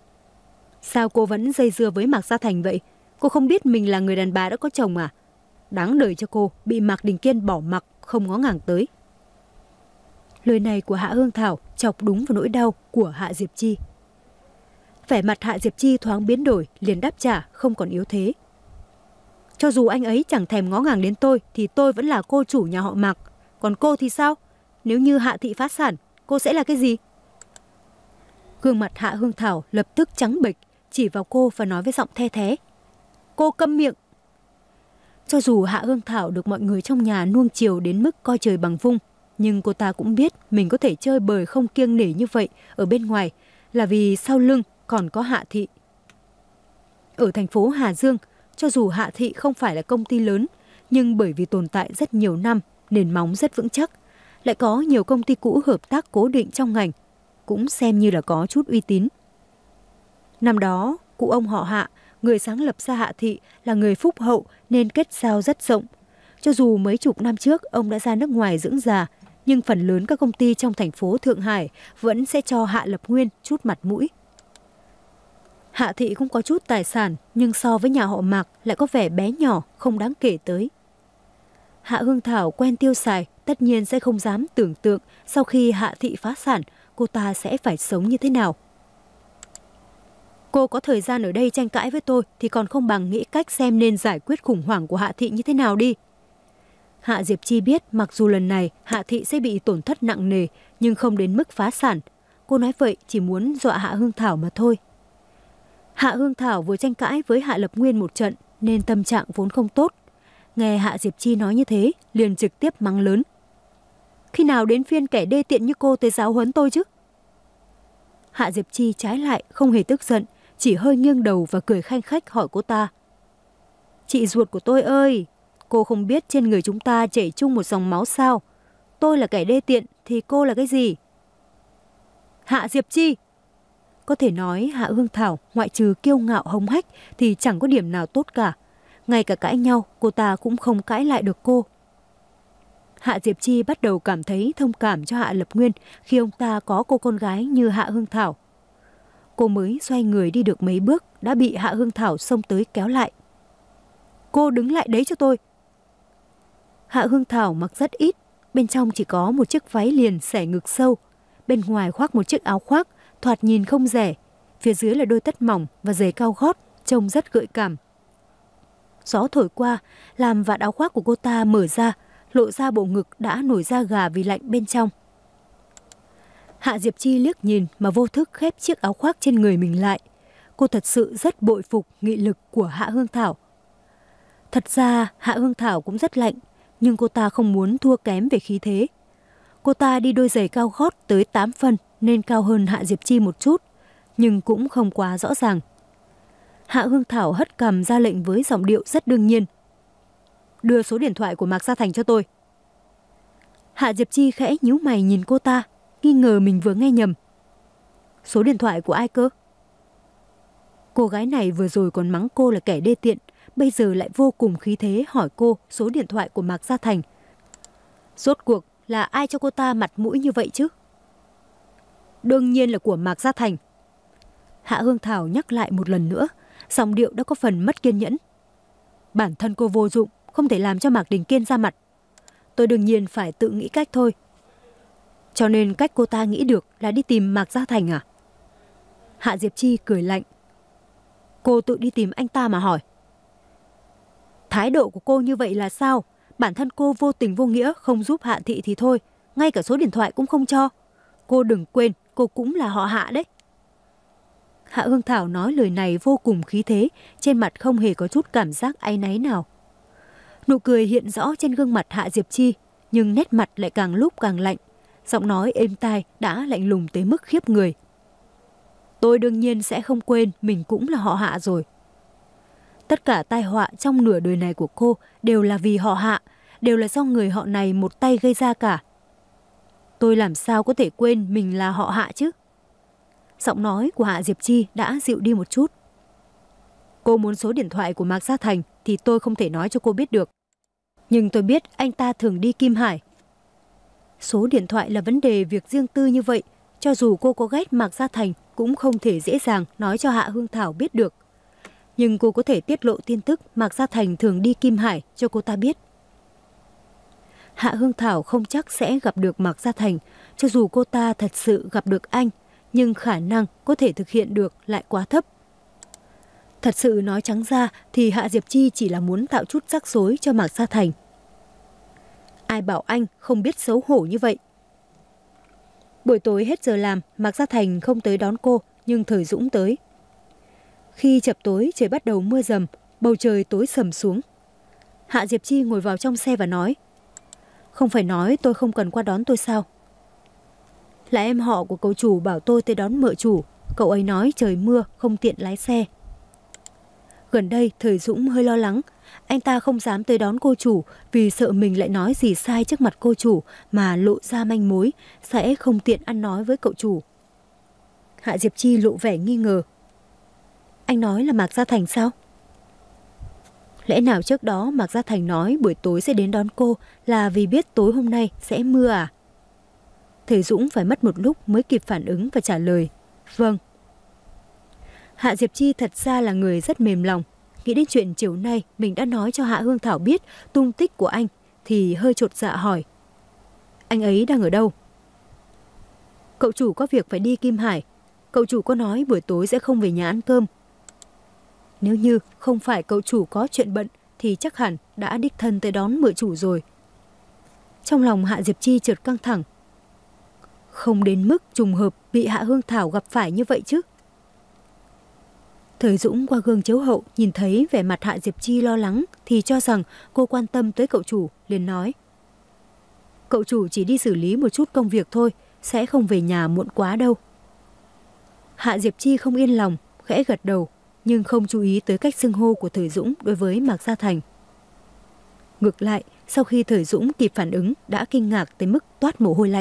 Sao cô vẫn dây dưa với Mạc Gia Thành vậy? Cô không biết mình là người đàn bà đã có chồng à? Đáng đời cho cô bị Mạc Đình Kiên bỏ mặc không ngó ngàng tới. Lời này của Hạ Hương Thảo chọc đúng vào nỗi đau của Hạ Diệp Chi. Vẻ mặt Hạ Diệp Chi thoáng biến đổi, liền đáp trả không còn yếu thế. Cho dù anh ấy chẳng thèm ngó ngàng đến tôi thì tôi vẫn là cô chủ nhà họ Mạc. Còn cô thì sao? Nếu như Hạ Thị phá sản, cô sẽ là cái gì? Gương mặt Hạ Hương Thảo lập tức trắng bệch, chỉ vào cô và nói với giọng the thé. Cô câm miệng. Cho dù Hạ Hương Thảo được mọi người trong nhà nuông chiều đến mức coi trời bằng vung, nhưng cô ta cũng biết mình có thể chơi bời không kiêng nể như vậy ở bên ngoài là vì sau lưng còn có Hạ Thị. Ở thành phố Hà Dương, cho dù Hạ Thị không phải là công ty lớn, nhưng bởi vì tồn tại rất nhiều năm, nền móng rất vững chắc, lại có nhiều công ty cũ hợp tác cố định trong ngành, cũng xem như là có chút uy tín. Năm đó, cụ ông họ Hạ, người sáng lập ra Hạ Thị, là người phúc hậu nên kết giao rất rộng. Cho dù mấy chục năm trước ông đã ra nước ngoài dưỡng già, nhưng phần lớn các công ty trong thành phố Thượng Hải vẫn sẽ cho Hạ Lập Nguyên chút mặt mũi. Hạ Thị cũng có chút tài sản, nhưng so với nhà họ Mạc lại có vẻ bé nhỏ, không đáng kể tới. Hạ Hương Thảo quen tiêu xài, tất nhiên sẽ không dám tưởng tượng sau khi Hạ Thị phá sản, cô ta sẽ phải sống như thế nào. Cô có thời gian ở đây tranh cãi với tôi thì còn không bằng nghĩ cách xem nên giải quyết khủng hoảng của Hạ Thị như thế nào đi. Hạ Diệp Chi biết mặc dù lần này Hạ Thị sẽ bị tổn thất nặng nề nhưng không đến mức phá sản. Cô nói vậy chỉ muốn dọa Hạ Hương Thảo mà thôi. Hạ Hương Thảo vừa tranh cãi với Hạ Lập Nguyên một trận nên tâm trạng vốn không tốt. Nghe Hạ Diệp Chi nói như thế, liền trực tiếp mắng lớn. Khi nào đến phiên kẻ đê tiện như cô tới giáo huấn tôi chứ? Hạ Diệp Chi trái lại không hề tức giận, chỉ hơi nghiêng đầu và cười khanh khách hỏi cô ta. Chị ruột của tôi ơi, cô không biết trên người chúng ta chảy chung một dòng máu sao? Tôi là kẻ đê tiện thì cô là cái gì? Hạ Diệp Chi! Có thể nói Hạ Hương Thảo ngoại trừ kiêu ngạo hống hách thì chẳng có điểm nào tốt cả. Ngay cả cãi nhau cô ta cũng không cãi lại được cô. Hạ Diệp Chi bắt đầu cảm thấy thông cảm cho Hạ Lập Nguyên khi ông ta có cô con gái như Hạ Hương Thảo. Cô mới xoay người đi được mấy bước đã bị Hạ Hương Thảo xông tới kéo lại. Cô đứng lại đấy cho tôi. Hạ Hương Thảo mặc rất ít, bên trong chỉ có một chiếc váy liền xẻ ngực sâu, bên ngoài khoác một chiếc áo khoác, thoạt nhìn không rẻ, phía dưới là đôi tất mỏng và giày cao gót, trông rất gợi cảm. Gió thổi qua, làm vạt áo khoác của cô ta mở ra, lộ ra bộ ngực đã nổi da gà vì lạnh bên trong. Hạ Diệp Chi liếc nhìn mà vô thức khép chiếc áo khoác trên người mình lại. Cô thật sự rất bội phục nghị lực của Hạ Hương Thảo. Thật ra Hạ Hương Thảo cũng rất lạnh, nhưng cô ta không muốn thua kém về khí thế. Cô ta đi đôi giày cao gót tới tám phân nên cao hơn Hạ Diệp Chi một chút, nhưng cũng không quá rõ ràng. Hạ Hương Thảo hất cằm ra lệnh với giọng điệu rất đương nhiên. Đưa số điện thoại của Mạc Gia Thành cho tôi. Hạ Diệp Chi khẽ nhíu mày nhìn cô ta, nghi ngờ mình vừa nghe nhầm. Số điện thoại của ai cơ? Cô gái này vừa rồi còn mắng cô là kẻ đê tiện, bây giờ lại vô cùng khí thế hỏi cô số điện thoại của Mạc Gia Thành. Rốt cuộc là ai cho cô ta mặt mũi như vậy chứ? Đương nhiên là của Mạc Gia Thành. Hạ Hương Thảo nhắc lại một lần nữa, giọng điệu đã có phần mất kiên nhẫn. Bản thân cô vô dụng, không thể làm cho Mạc Đình Kiên ra mặt. Tôi đương nhiên phải tự nghĩ cách thôi. Cho nên cách cô ta nghĩ được là đi tìm Mạc Gia Thành à? Hạ Diệp Chi cười lạnh. Cô tự đi tìm anh ta mà hỏi. Thái độ của cô như vậy là sao? Bản thân cô vô tình vô nghĩa không giúp Hạ Thị thì thôi, ngay cả số điện thoại cũng không cho. Cô đừng quên, cô cũng là họ Hạ đấy. Hạ Hương Thảo nói lời này vô cùng khí thế, trên mặt không hề có chút cảm giác áy náy nào. Nụ cười hiện rõ trên gương mặt Hạ Diệp Chi, nhưng nét mặt lại càng lúc càng lạnh. Giọng nói êm tai đã lạnh lùng tới mức khiếp người. Tôi đương nhiên sẽ không quên mình cũng là họ Hạ rồi. Tất cả tai họa trong nửa đời này của cô đều là vì họ Hạ, đều là do người họ này một tay gây ra cả. Tôi làm sao có thể quên mình là họ Hạ chứ? Giọng nói của Hạ Diệp Chi đã dịu đi một chút. Cô muốn số điện thoại của Mạc Gia Thành thì tôi không thể nói cho cô biết được. Nhưng tôi biết anh ta thường đi Kim Hải. Số điện thoại là vấn đề việc riêng tư như vậy, cho dù cô có ghét Mạc Gia Thành cũng không thể dễ dàng nói cho Hạ Hương Thảo biết được. Nhưng cô có thể tiết lộ tin tức Mạc Gia Thành thường đi Kim Hải cho cô ta biết. Hạ Hương Thảo không chắc sẽ gặp được Mạc Gia Thành, cho dù cô ta thật sự gặp được anh, nhưng khả năng có thể thực hiện được lại quá thấp. Thật sự nói trắng ra thì Hạ Diệp Chi chỉ là muốn tạo chút rắc rối cho Mạc Gia Thành. Ai bảo anh không biết xấu hổ như vậy? Buổi tối hết giờ làm, Mạc Gia Thành không tới đón cô, nhưng Thời Dũng tới. Khi chập tối trời bắt đầu mưa rầm, bầu trời tối sầm xuống. Hạ Diệp Chi ngồi vào trong xe và nói, không phải nói tôi không cần qua đón tôi sao? Là em họ của cậu chủ bảo tôi tới đón mợ chủ, cậu ấy nói trời mưa không tiện lái xe. Gần đây Thời Dũng hơi lo lắng, anh ta không dám tới đón cô chủ vì sợ mình lại nói gì sai trước mặt cô chủ mà lộ ra manh mối, sẽ không tiện ăn nói với cậu chủ. Hạ Diệp Chi lộ vẻ nghi ngờ. Anh nói là Mạc Gia Thành sao? Lẽ nào trước đó Mạc Gia Thành nói buổi tối sẽ đến đón cô là vì biết tối hôm nay sẽ mưa à? Thời Dũng phải mất một lúc mới kịp phản ứng và trả lời. Vâng. Hạ Diệp Chi thật ra là người rất mềm lòng. Nghĩ đến chuyện chiều nay mình đã nói cho Hạ Hương Thảo biết tung tích của anh thì hơi chột dạ hỏi. Anh ấy đang ở đâu? Cậu chủ có việc phải đi Kim Hải. Cậu chủ có nói buổi tối sẽ không về nhà ăn cơm. Nếu như không phải cậu chủ có chuyện bận thì chắc hẳn đã đích thân tới đón mợ chủ rồi. Trong lòng Hạ Diệp Chi chợt căng thẳng. Không đến mức trùng hợp bị Hạ Hương Thảo gặp phải như vậy chứ. Thời Dũng qua gương chiếu hậu nhìn thấy vẻ mặt Hạ Diệp Chi lo lắng thì cho rằng cô quan tâm tới cậu chủ, liền nói. Cậu chủ chỉ đi xử lý một chút công việc thôi, sẽ không về nhà muộn quá đâu. Hạ Diệp Chi không yên lòng, khẽ gật đầu, nhưng không chú ý tới cách xưng hô của Thời Dũng đối với Mạc Gia Thành. Ngược lại, sau khi Thời Dũng kịp phản ứng đã kinh ngạc tới mức toát mồ hôi lạnh.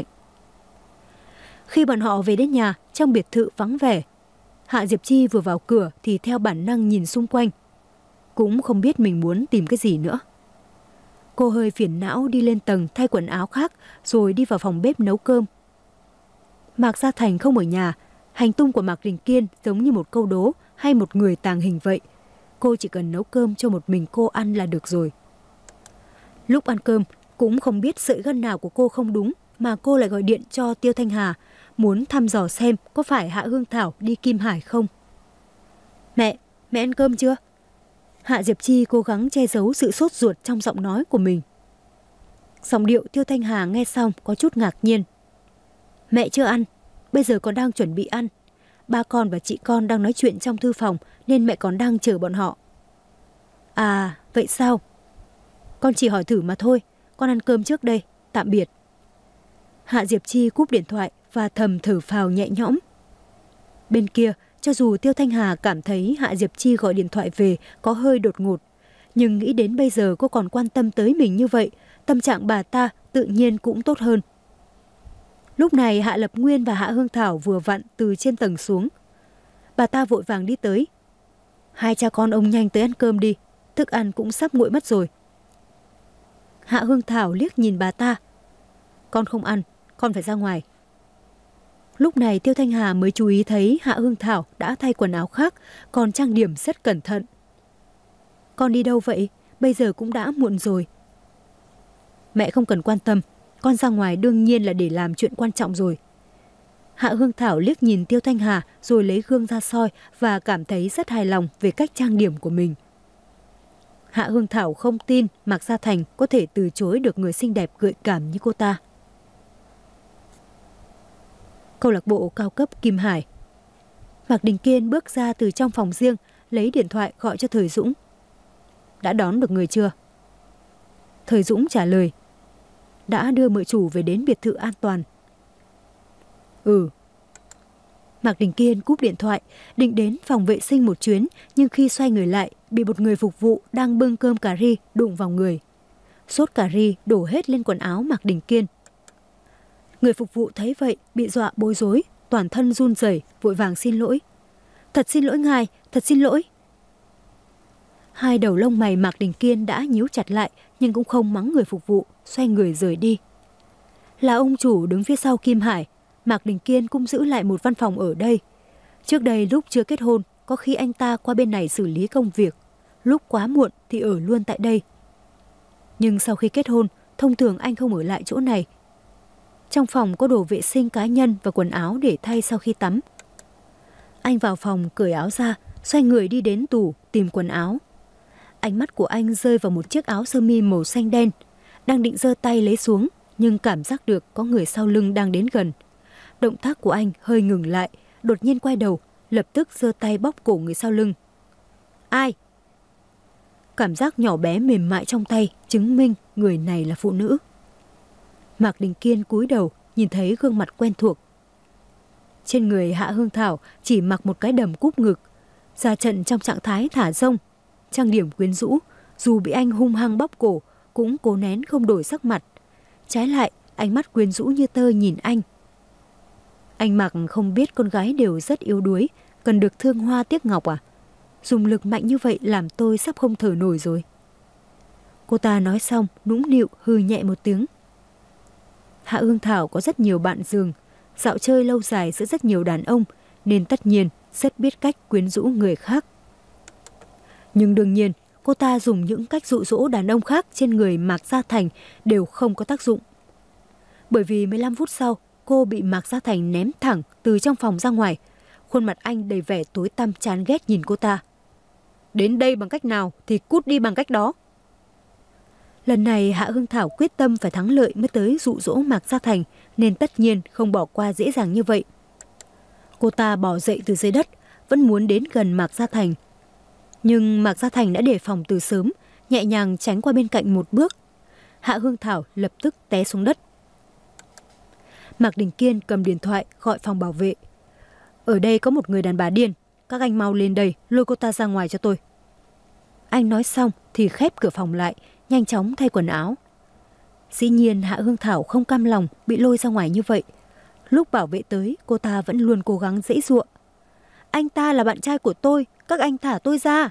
Khi bọn họ về đến nhà, trong biệt thự vắng vẻ, Hạ Diệp Chi vừa vào cửa thì theo bản năng nhìn xung quanh. Cũng không biết mình muốn tìm cái gì nữa. Cô hơi phiền não đi lên tầng thay quần áo khác rồi đi vào phòng bếp nấu cơm. Mạc Gia Thành không ở nhà, hành tung của Mạc Đình Kiên giống như một câu đố hay một người tàng hình vậy. Cô chỉ cần nấu cơm cho một mình cô ăn là được rồi. Lúc ăn cơm, Cũng không biết sợi gân nào của cô không đúng mà cô lại gọi điện cho Tiêu Thanh Hà, muốn thăm dò xem có phải Hạ Hương Thảo đi Kim Hải không. Mẹ, mẹ ăn cơm chưa? Hạ Diệp Chi cố gắng che giấu sự sốt ruột trong giọng nói của mình. Giọng điệu Tiêu Thanh Hà nghe xong có chút ngạc nhiên. Mẹ chưa ăn, bây giờ còn đang chuẩn bị ăn. Ba con và chị con đang nói chuyện trong thư phòng nên mẹ còn đang chờ bọn họ. À, vậy sao? Con chỉ hỏi thử mà thôi, con ăn cơm trước đây, tạm biệt. Hạ Diệp Chi cúp điện thoại và thầm thở phào nhẹ nhõm. Bên kia, cho dù Tiêu Thanh Hà cảm thấy Hạ Diệp Chi gọi điện thoại về có hơi đột ngột, nhưng nghĩ đến bây giờ cô còn quan tâm tới mình như vậy, tâm trạng bà ta tự nhiên cũng tốt hơn. Lúc này Hạ Lập Nguyên và Hạ Hương Thảo vừa vặn từ trên tầng xuống. Bà ta vội vàng đi tới. Hai cha con ông nhanh tới ăn cơm đi, thức ăn cũng sắp nguội mất rồi. Hạ Hương Thảo liếc nhìn bà ta. Con không ăn, con phải ra ngoài. Lúc này Tiêu Thanh Hà mới chú ý thấy Hạ Hương Thảo đã thay quần áo khác, còn trang điểm rất cẩn thận. Con đi đâu vậy? Bây giờ cũng đã muộn rồi. Mẹ không cần quan tâm, con ra ngoài đương nhiên là để làm chuyện quan trọng rồi. Hạ Hương Thảo liếc nhìn Tiêu Thanh Hà rồi lấy gương ra soi và cảm thấy rất hài lòng về cách trang điểm của mình. Hạ Hương Thảo không tin Mạc Gia Thành có thể từ chối được người xinh đẹp gợi cảm như cô ta. Câu lạc bộ cao cấp Kim Hải. Mạc Đình Kiên bước ra từ trong phòng riêng, lấy điện thoại gọi cho Thời Dũng. Đã đón được người chưa? Thời Dũng trả lời. Đã đưa mợ chủ về đến biệt thự an toàn. Ừ. Mạc Đình Kiên cúp điện thoại, định đến phòng vệ sinh một chuyến, nhưng khi xoay người lại, bị một người phục vụ đang bưng cơm cà ri đụng vào người. Sốt cà ri đổ hết lên quần áo Mạc Đình Kiên. Người phục vụ thấy vậy, bị dọa bối rối, toàn thân run rẩy, vội vàng xin lỗi. Thật xin lỗi ngài, thật xin lỗi. Hai đầu lông mày Mạc Đình Kiên đã nhíu chặt lại, nhưng cũng không mắng người phục vụ, xoay người rời đi. Là ông chủ đứng phía sau Kim Hải, Mạc Đình Kiên cũng giữ lại một văn phòng ở đây. Trước đây lúc chưa kết hôn, có khi anh ta qua bên này xử lý công việc, lúc quá muộn thì ở luôn tại đây. Nhưng sau khi kết hôn, thông thường anh không ở lại chỗ này. Trong phòng có đồ vệ sinh cá nhân và quần áo để thay sau khi tắm. Anh vào phòng cởi áo ra, xoay người đi đến tủ tìm quần áo. Ánh mắt của anh rơi vào một chiếc áo sơ mi màu xanh đen. Đang định giơ tay lấy xuống, nhưng cảm giác được có người sau lưng đang đến gần. Động tác của anh hơi ngừng lại, đột nhiên quay đầu, lập tức giơ tay bóp cổ người sau lưng. Ai? Cảm giác nhỏ bé mềm mại trong tay chứng minh người này là phụ nữ. Mạc Đình Kiên cúi đầu, nhìn thấy gương mặt quen thuộc. Trên người Hạ Hương Thảo chỉ mặc một cái đầm cúp ngực, ra trận trong trạng thái thả rông, trang điểm quyến rũ, dù bị anh hung hăng bóp cổ cũng cố nén không đổi sắc mặt. Trái lại, ánh mắt quyến rũ như tơ nhìn anh. Anh Mạc không biết con gái đều rất yếu đuối, cần được thương hoa tiếc ngọc à? Dùng lực mạnh như vậy làm tôi sắp không thở nổi rồi. Cô ta nói xong, nũng nịu hừ nhẹ một tiếng. Hạ Hương Thảo có rất nhiều bạn giường, dạo chơi lâu dài giữa rất nhiều đàn ông, nên tất nhiên rất biết cách quyến rũ người khác. Nhưng đương nhiên, cô ta dùng những cách dụ dỗ đàn ông khác trên người Mạc Gia Thành đều không có tác dụng. Bởi vì mười lăm phút sau, cô bị Mạc Gia Thành ném thẳng từ trong phòng ra ngoài. Khuôn mặt anh đầy vẻ tối tăm chán ghét nhìn cô ta. Đến đây bằng cách nào thì cút đi bằng cách đó. Lần này Hạ Hương Thảo quyết tâm phải thắng lợi mới tới dụ dỗ Mạc Gia Thành, nên tất nhiên không bỏ qua dễ dàng như vậy. Cô ta bò dậy từ dưới đất, vẫn muốn đến gần Mạc Gia Thành. Nhưng Mạc Gia Thành đã đề phòng từ sớm, nhẹ nhàng tránh qua bên cạnh một bước. Hạ Hương Thảo lập tức té xuống đất. Mạc Đình Kiên cầm điện thoại gọi phòng bảo vệ. Ở đây có một người đàn bà điên, các anh mau lên đây lôi cô ta ra ngoài cho tôi. Anh nói xong thì khép cửa phòng lại, nhanh chóng thay quần áo. Dĩ nhiên Hạ Hương Thảo không cam lòng bị lôi ra ngoài như vậy. Lúc bảo vệ tới, cô ta vẫn luôn cố gắng giãy giụa. Anh ta là bạn trai của tôi, các anh thả tôi ra.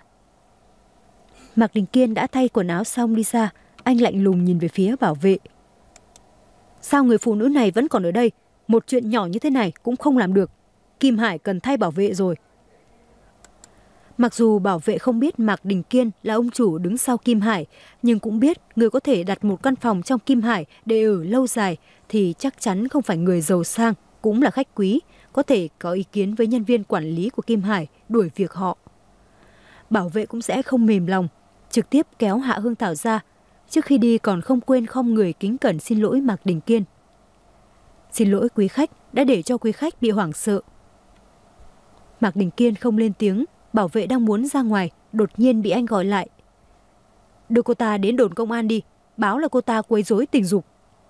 Mạc Đình Kiên đã thay quần áo xong đi ra, anh lạnh lùng nhìn về phía bảo vệ. Sao người phụ nữ này vẫn còn ở đây? Một chuyện nhỏ như thế này cũng không làm được. Kim Hải cần thay bảo vệ rồi. Mặc dù bảo vệ không biết Mạc Đình Kiên là ông chủ đứng sau Kim Hải, nhưng cũng biết người có thể đặt một căn phòng trong Kim Hải để ở lâu dài thì chắc chắn không phải người giàu sang, cũng là khách quý, có thể có ý kiến với nhân viên quản lý của Kim Hải đuổi việc họ. Bảo vệ cũng sẽ không mềm lòng, trực tiếp kéo Hạ Hương Thảo ra, trước khi đi còn không quên khom người kính cẩn xin lỗi Mạc Đình Kiên. Xin lỗi quý khách, đã để cho quý khách bị hoảng sợ. Mạc Đình Kiên không lên tiếng, bảo vệ đang muốn ra ngoài, đột nhiên bị anh gọi lại. Đưa cô ta đến đồn công an đi, báo là cô ta quấy rối tình dục.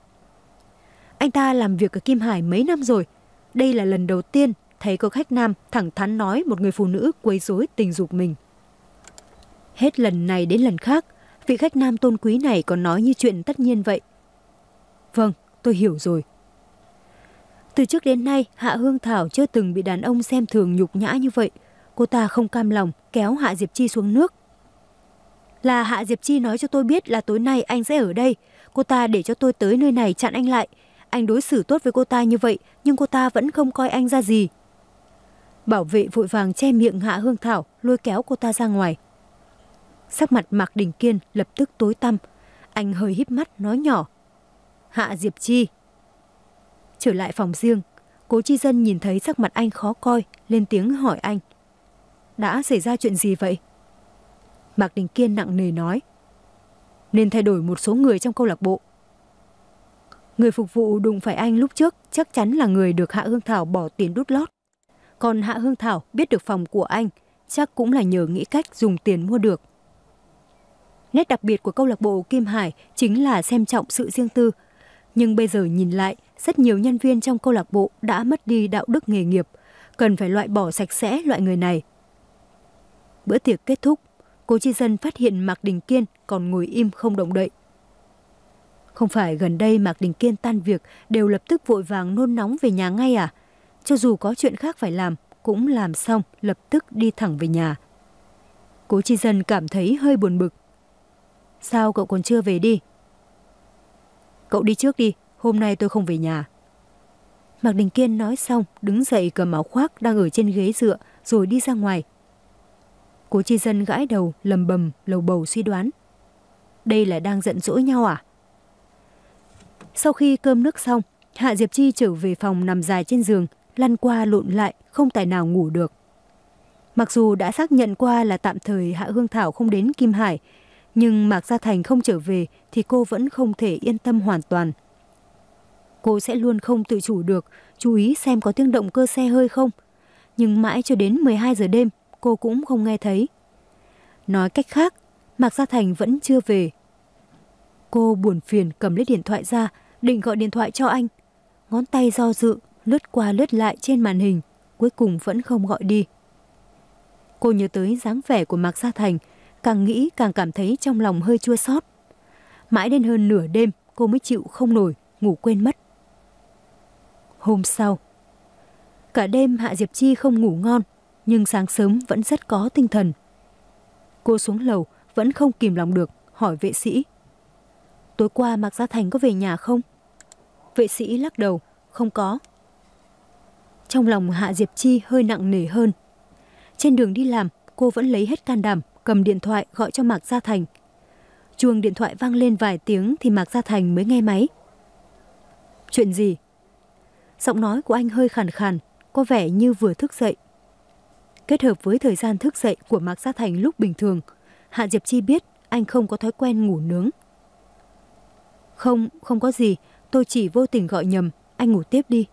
Anh ta làm việc ở Kim Hải mấy năm rồi, đây là lần đầu tiên thấy có khách nam thẳng thắn nói một người phụ nữ quấy rối tình dục mình. Hết lần này đến lần khác, vị khách nam tôn quý này còn nói như chuyện tất nhiên vậy. Vâng, tôi hiểu rồi. Từ trước đến nay, Hạ Hương Thảo chưa từng bị đàn ông xem thường nhục nhã như vậy. Cô ta không cam lòng kéo Hạ Diệp Chi xuống nước. Là Hạ Diệp Chi nói cho tôi biết là tối nay anh sẽ ở đây. Cô ta để cho tôi tới nơi này chặn anh lại. Anh đối xử tốt với cô ta như vậy, nhưng cô ta vẫn không coi anh ra gì. Bảo vệ vội vàng che miệng Hạ Hương Thảo, lôi kéo cô ta ra ngoài. Sắc mặt Mạc Đình Kiên lập tức tối tăm. Anh hơi híp mắt nói nhỏ. Hạ Diệp Chi. Trở lại phòng riêng, Cố Chi Dân nhìn thấy sắc mặt anh khó coi, lên tiếng hỏi anh. Đã xảy ra chuyện gì vậy? Mạc Đình Kiên nặng nề nói. Nên thay đổi một số người trong câu lạc bộ. Người phục vụ đụng phải anh lúc trước chắc chắn là người được Hạ Hương Thảo bỏ tiền đút lót. Còn Hạ Hương Thảo biết được phòng của anh, chắc cũng là nhờ nghĩ cách dùng tiền mua được. Nét đặc biệt của câu lạc bộ Kim Hải chính là xem trọng sự riêng tư. Nhưng bây giờ nhìn lại, rất nhiều nhân viên trong câu lạc bộ đã mất đi đạo đức nghề nghiệp, cần phải loại bỏ sạch sẽ loại người này. Bữa tiệc kết thúc, Cố Chi Dân phát hiện Mạc Đình Kiên còn ngồi im không động đậy. Không phải gần đây Mạc Đình Kiên tan việc đều lập tức vội vàng nôn nóng về nhà ngay à? Cho dù có chuyện khác phải làm, cũng làm xong lập tức đi thẳng về nhà. Cố Chi Dân cảm thấy hơi buồn bực. Sao cậu còn chưa về đi? Cậu đi trước đi, hôm nay tôi không về nhà. Mạc Đình Kiên nói xong, đứng dậy cầm áo khoác đang ở trên ghế dựa, rồi đi ra ngoài. Cố Chi Dân gãi đầu, lầm bầm, lầu bầu suy đoán. Đây là đang giận dỗi nhau à? Sau khi cơm nước xong, Hạ Diệp Chi trở về phòng nằm dài trên giường, lăn qua lộn lại, không tài nào ngủ được. Mặc dù đã xác nhận qua là tạm thời Hạ Hương Thảo không đến Kim Hải, nhưng Mạc Gia Thành không trở về thì cô vẫn không thể yên tâm hoàn toàn. Cô sẽ luôn không tự chủ được, chú ý xem có tiếng động cơ xe hơi không. Nhưng mãi cho đến mười hai giờ đêm, cô cũng không nghe thấy. Nói cách khác, Mạc Gia Thành vẫn chưa về. Cô buồn phiền cầm lấy điện thoại ra, định gọi điện thoại cho anh. Ngón tay do dự, lướt qua lướt lại trên màn hình, cuối cùng vẫn không gọi đi. Cô nhớ tới dáng vẻ của Mạc Gia Thành, càng nghĩ càng cảm thấy trong lòng hơi chua xót. Mãi đến hơn nửa đêm, cô mới chịu không nổi, ngủ quên mất. Hôm sau, cả đêm Hạ Diệp Chi không ngủ ngon, nhưng sáng sớm vẫn rất có tinh thần. Cô xuống lầu, vẫn không kìm lòng được, hỏi vệ sĩ. Tối qua Mạc Gia Thành có về nhà không? Vệ sĩ lắc đầu, không có. Trong lòng Hạ Diệp Chi hơi nặng nề hơn. Trên đường đi làm, cô vẫn lấy hết can đảm, cầm điện thoại gọi cho Mạc Gia Thành. Chuông điện thoại vang lên vài tiếng thì Mạc Gia Thành mới nghe máy. Chuyện gì? Giọng nói của anh hơi khàn khàn, có vẻ như vừa thức dậy. Kết hợp với thời gian thức dậy của Mạc Gia Thành lúc bình thường, Hạ Diệp Chi biết anh không có thói quen ngủ nướng. Không, không có gì, tôi chỉ vô tình gọi nhầm, anh ngủ tiếp đi.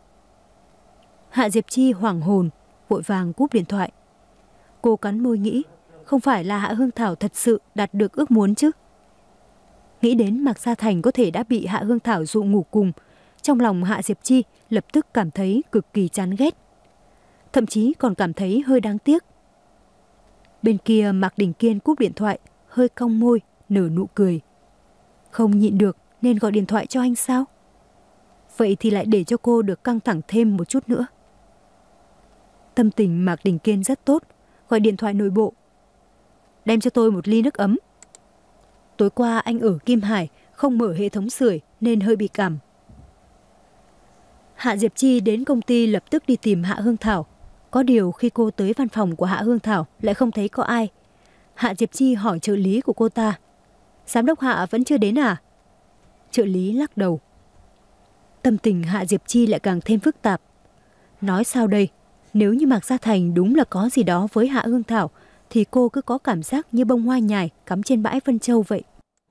Hạ Diệp Chi hoảng hồn, vội vàng cúp điện thoại. Cô cắn môi nghĩ, không phải là Hạ Hương Thảo thật sự đạt được ước muốn chứ? Nghĩ đến Mạc Gia Thành có thể đã bị Hạ Hương Thảo dụ ngủ cùng, trong lòng Hạ Diệp Chi lập tức cảm thấy cực kỳ chán ghét. Thậm chí còn cảm thấy hơi đáng tiếc. Bên kia Mạc Đình Kiên cúp điện thoại, hơi cong môi, nở nụ cười. Không nhịn được nên gọi điện thoại cho anh sao? Vậy thì lại để cho cô được căng thẳng thêm một chút nữa. Tâm tình Mạc Đình Kiên rất tốt, gọi điện thoại nội bộ. Đem cho tôi một ly nước ấm. Tối qua anh ở Kim Hải không mở hệ thống sưởi nên hơi bị cảm. Hạ Diệp Chi đến công ty lập tức đi tìm Hạ Hương Thảo. Có điều khi cô tới văn phòng của Hạ Hương Thảo lại không thấy có ai. Hạ Diệp Chi hỏi trợ lý của cô ta: Giám đốc Hạ vẫn chưa đến à? Trợ lý lắc đầu. Tâm tình Hạ Diệp Chi lại càng thêm phức tạp. Nói sao đây? Nếu như Mạc Gia Thành đúng là có gì đó với Hạ Hương Thảo thì cô cứ có cảm giác như bông hoa nhài cắm trên bãi Vân Châu vậy.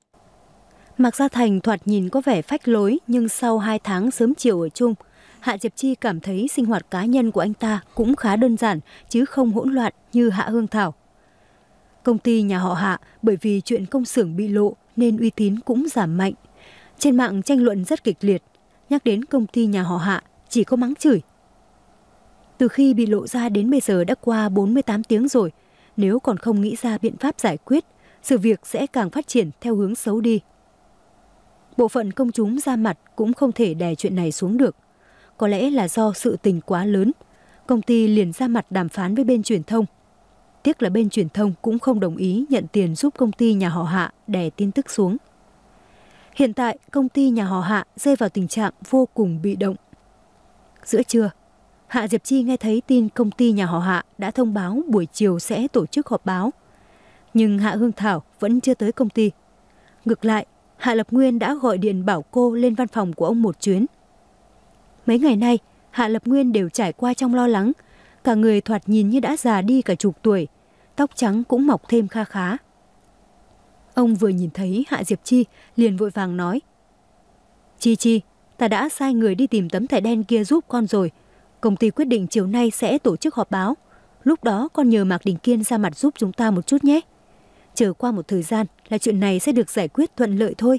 Mạc Gia Thành thoạt nhìn có vẻ phách lối, nhưng sau hai tháng sớm chiều ở chung, Hạ Diệp Chi cảm thấy sinh hoạt cá nhân của anh ta cũng khá đơn giản chứ không hỗn loạn như Hạ Hương Thảo. Công ty nhà họ Hạ bởi vì chuyện công xưởng bị lộ nên uy tín cũng giảm mạnh. Trên mạng tranh luận rất kịch liệt, nhắc đến công ty nhà họ Hạ chỉ có mắng chửi. Từ khi bị lộ ra đến bây giờ đã qua bốn mươi tám tiếng rồi, nếu còn không nghĩ ra biện pháp giải quyết, sự việc sẽ càng phát triển theo hướng xấu đi. Bộ phận công chúng ra mặt cũng không thể đè chuyện này xuống được. Có lẽ là do sự tình quá lớn, công ty liền ra mặt đàm phán với bên truyền thông. Tiếc là bên truyền thông cũng không đồng ý nhận tiền giúp công ty nhà họ Hạ đè tin tức xuống. Hiện tại, công ty nhà họ Hạ rơi vào tình trạng vô cùng bị động. Giữa trưa, Hạ Diệp Chi nghe thấy tin công ty nhà họ Hạ đã thông báo buổi chiều sẽ tổ chức họp báo. Nhưng Hạ Hương Thảo vẫn chưa tới công ty. Ngược lại, Hạ Lập Nguyên đã gọi điện bảo cô lên văn phòng của ông một chuyến. Mấy ngày nay, Hạ Lập Nguyên đều trải qua trong lo lắng. Cả người thoạt nhìn như đã già đi cả chục tuổi, tóc trắng cũng mọc thêm kha khá. Ông vừa nhìn thấy Hạ Diệp Chi liền vội vàng nói: Chi Chi, ta đã sai người đi tìm tấm thẻ đen kia giúp con rồi. Công ty quyết định chiều nay sẽ tổ chức họp báo. Lúc đó con nhờ Mạc Đình Kiên ra mặt giúp chúng ta một chút nhé. Chờ qua một thời gian là chuyện này sẽ được giải quyết thuận lợi thôi.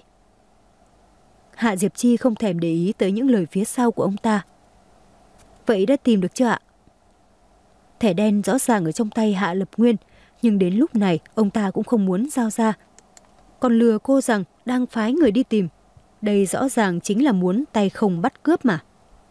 Hạ Diệp Chi không thèm để ý tới những lời phía sau của ông ta. Vậy đã tìm được chưa ạ? Thẻ đen rõ ràng ở trong tay Hạ Lập Nguyên, nhưng đến lúc này ông ta cũng không muốn giao ra. Còn lừa cô rằng đang phái người đi tìm. Đây rõ ràng chính là muốn tay không bắt cướp mà.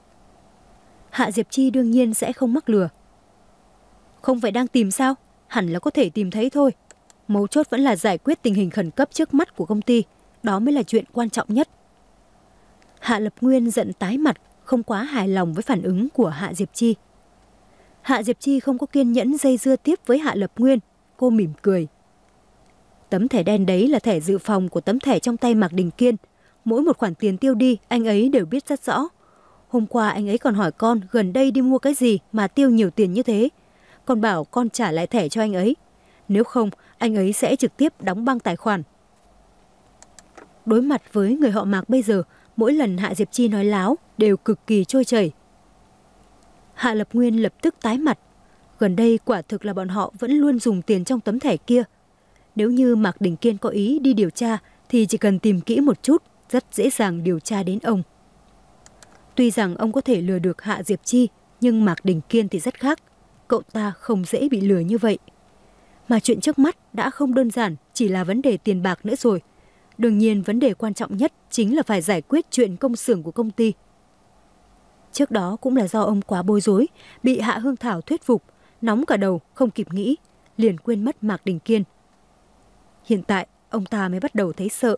Hạ Diệp Chi đương nhiên sẽ không mắc lừa. Không phải đang tìm sao? Hẳn là có thể tìm thấy thôi. Mấu chốt vẫn là giải quyết tình hình khẩn cấp trước mắt của công ty. Đó mới là chuyện quan trọng nhất. Hạ Lập Nguyên giận tái mặt, không quá hài lòng với phản ứng của Hạ Diệp Chi. Hạ Diệp Chi không có kiên nhẫn dây dưa tiếp với Hạ Lập Nguyên. Cô mỉm cười. Tấm thẻ đen đấy là thẻ dự phòng của tấm thẻ trong tay Mạc Đình Kiên. Mỗi một khoản tiền tiêu đi anh ấy đều biết rất rõ. Hôm qua anh ấy còn hỏi con gần đây đi mua cái gì mà tiêu nhiều tiền như thế. Con bảo con trả lại thẻ cho anh ấy. Nếu không, anh ấy sẽ trực tiếp đóng băng tài khoản. Đối mặt với người họ Mạc bây giờ, mỗi lần Hạ Diệp Chi nói láo đều cực kỳ trôi chảy. Hạ Lập Nguyên lập tức tái mặt. Gần đây quả thực là bọn họ vẫn luôn dùng tiền trong tấm thẻ kia. Nếu như Mạc Đình Kiên có ý đi điều tra thì chỉ cần tìm kỹ một chút, rất dễ dàng điều tra đến ông. Tuy rằng ông có thể lừa được Hạ Diệp Chi, nhưng Mạc Đình Kiên thì rất khác. Cậu ta không dễ bị lừa như vậy. Mà chuyện trước mắt đã không đơn giản chỉ là vấn đề tiền bạc nữa rồi. Đương nhiên vấn đề quan trọng nhất chính là phải giải quyết chuyện công xưởng của công ty. Trước đó cũng là do ông quá bối rối, bị Hạ Hương Thảo thuyết phục, nóng cả đầu không kịp nghĩ, liền quên mất Mạc Đình Kiên. Hiện tại ông ta mới bắt đầu thấy sợ.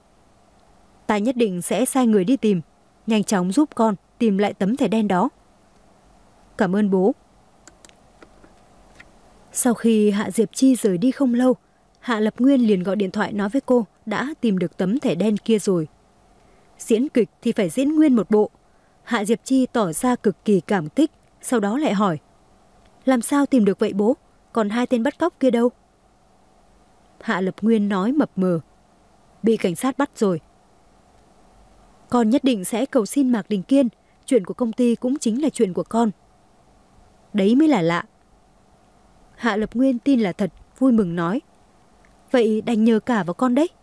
Ta nhất định sẽ sai người đi tìm, nhanh chóng giúp con tìm lại tấm thẻ đen đó. Cảm ơn bố. Sau khi Hạ Diệp Chi rời đi không lâu, Hạ Lập Nguyên liền gọi điện thoại nói với cô đã tìm được tấm thẻ đen kia rồi. Diễn kịch thì phải diễn nguyên một bộ. Hạ Diệp Chi tỏ ra cực kỳ cảm kích, sau đó lại hỏi: làm sao tìm được vậy bố? Còn hai tên bắt cóc kia đâu? Hạ Lập Nguyên nói mập mờ: bị cảnh sát bắt rồi. Con nhất định sẽ cầu xin Mạc Đình Kiên. Chuyện của công ty cũng chính là chuyện của con. Đấy mới là lạ. Hạ Lập Nguyên tin là thật, vui mừng nói: vậy đành nhờ cả vào con đấy.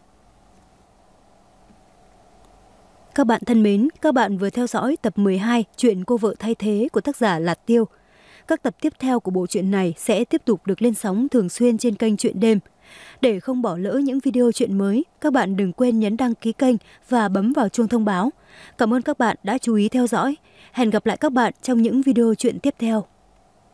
Các bạn thân mến, các bạn vừa theo dõi tập mười hai chuyện Cô vợ thay thế của tác giả Lạt Tiêu. Các tập tiếp theo của bộ truyện này sẽ tiếp tục được lên sóng thường xuyên trên kênh Truyện Đêm. Để không bỏ lỡ những video truyện mới, các bạn đừng quên nhấn đăng ký kênh và bấm vào chuông thông báo. Cảm ơn các bạn đã chú ý theo dõi. Hẹn gặp lại các bạn trong những video truyện tiếp theo.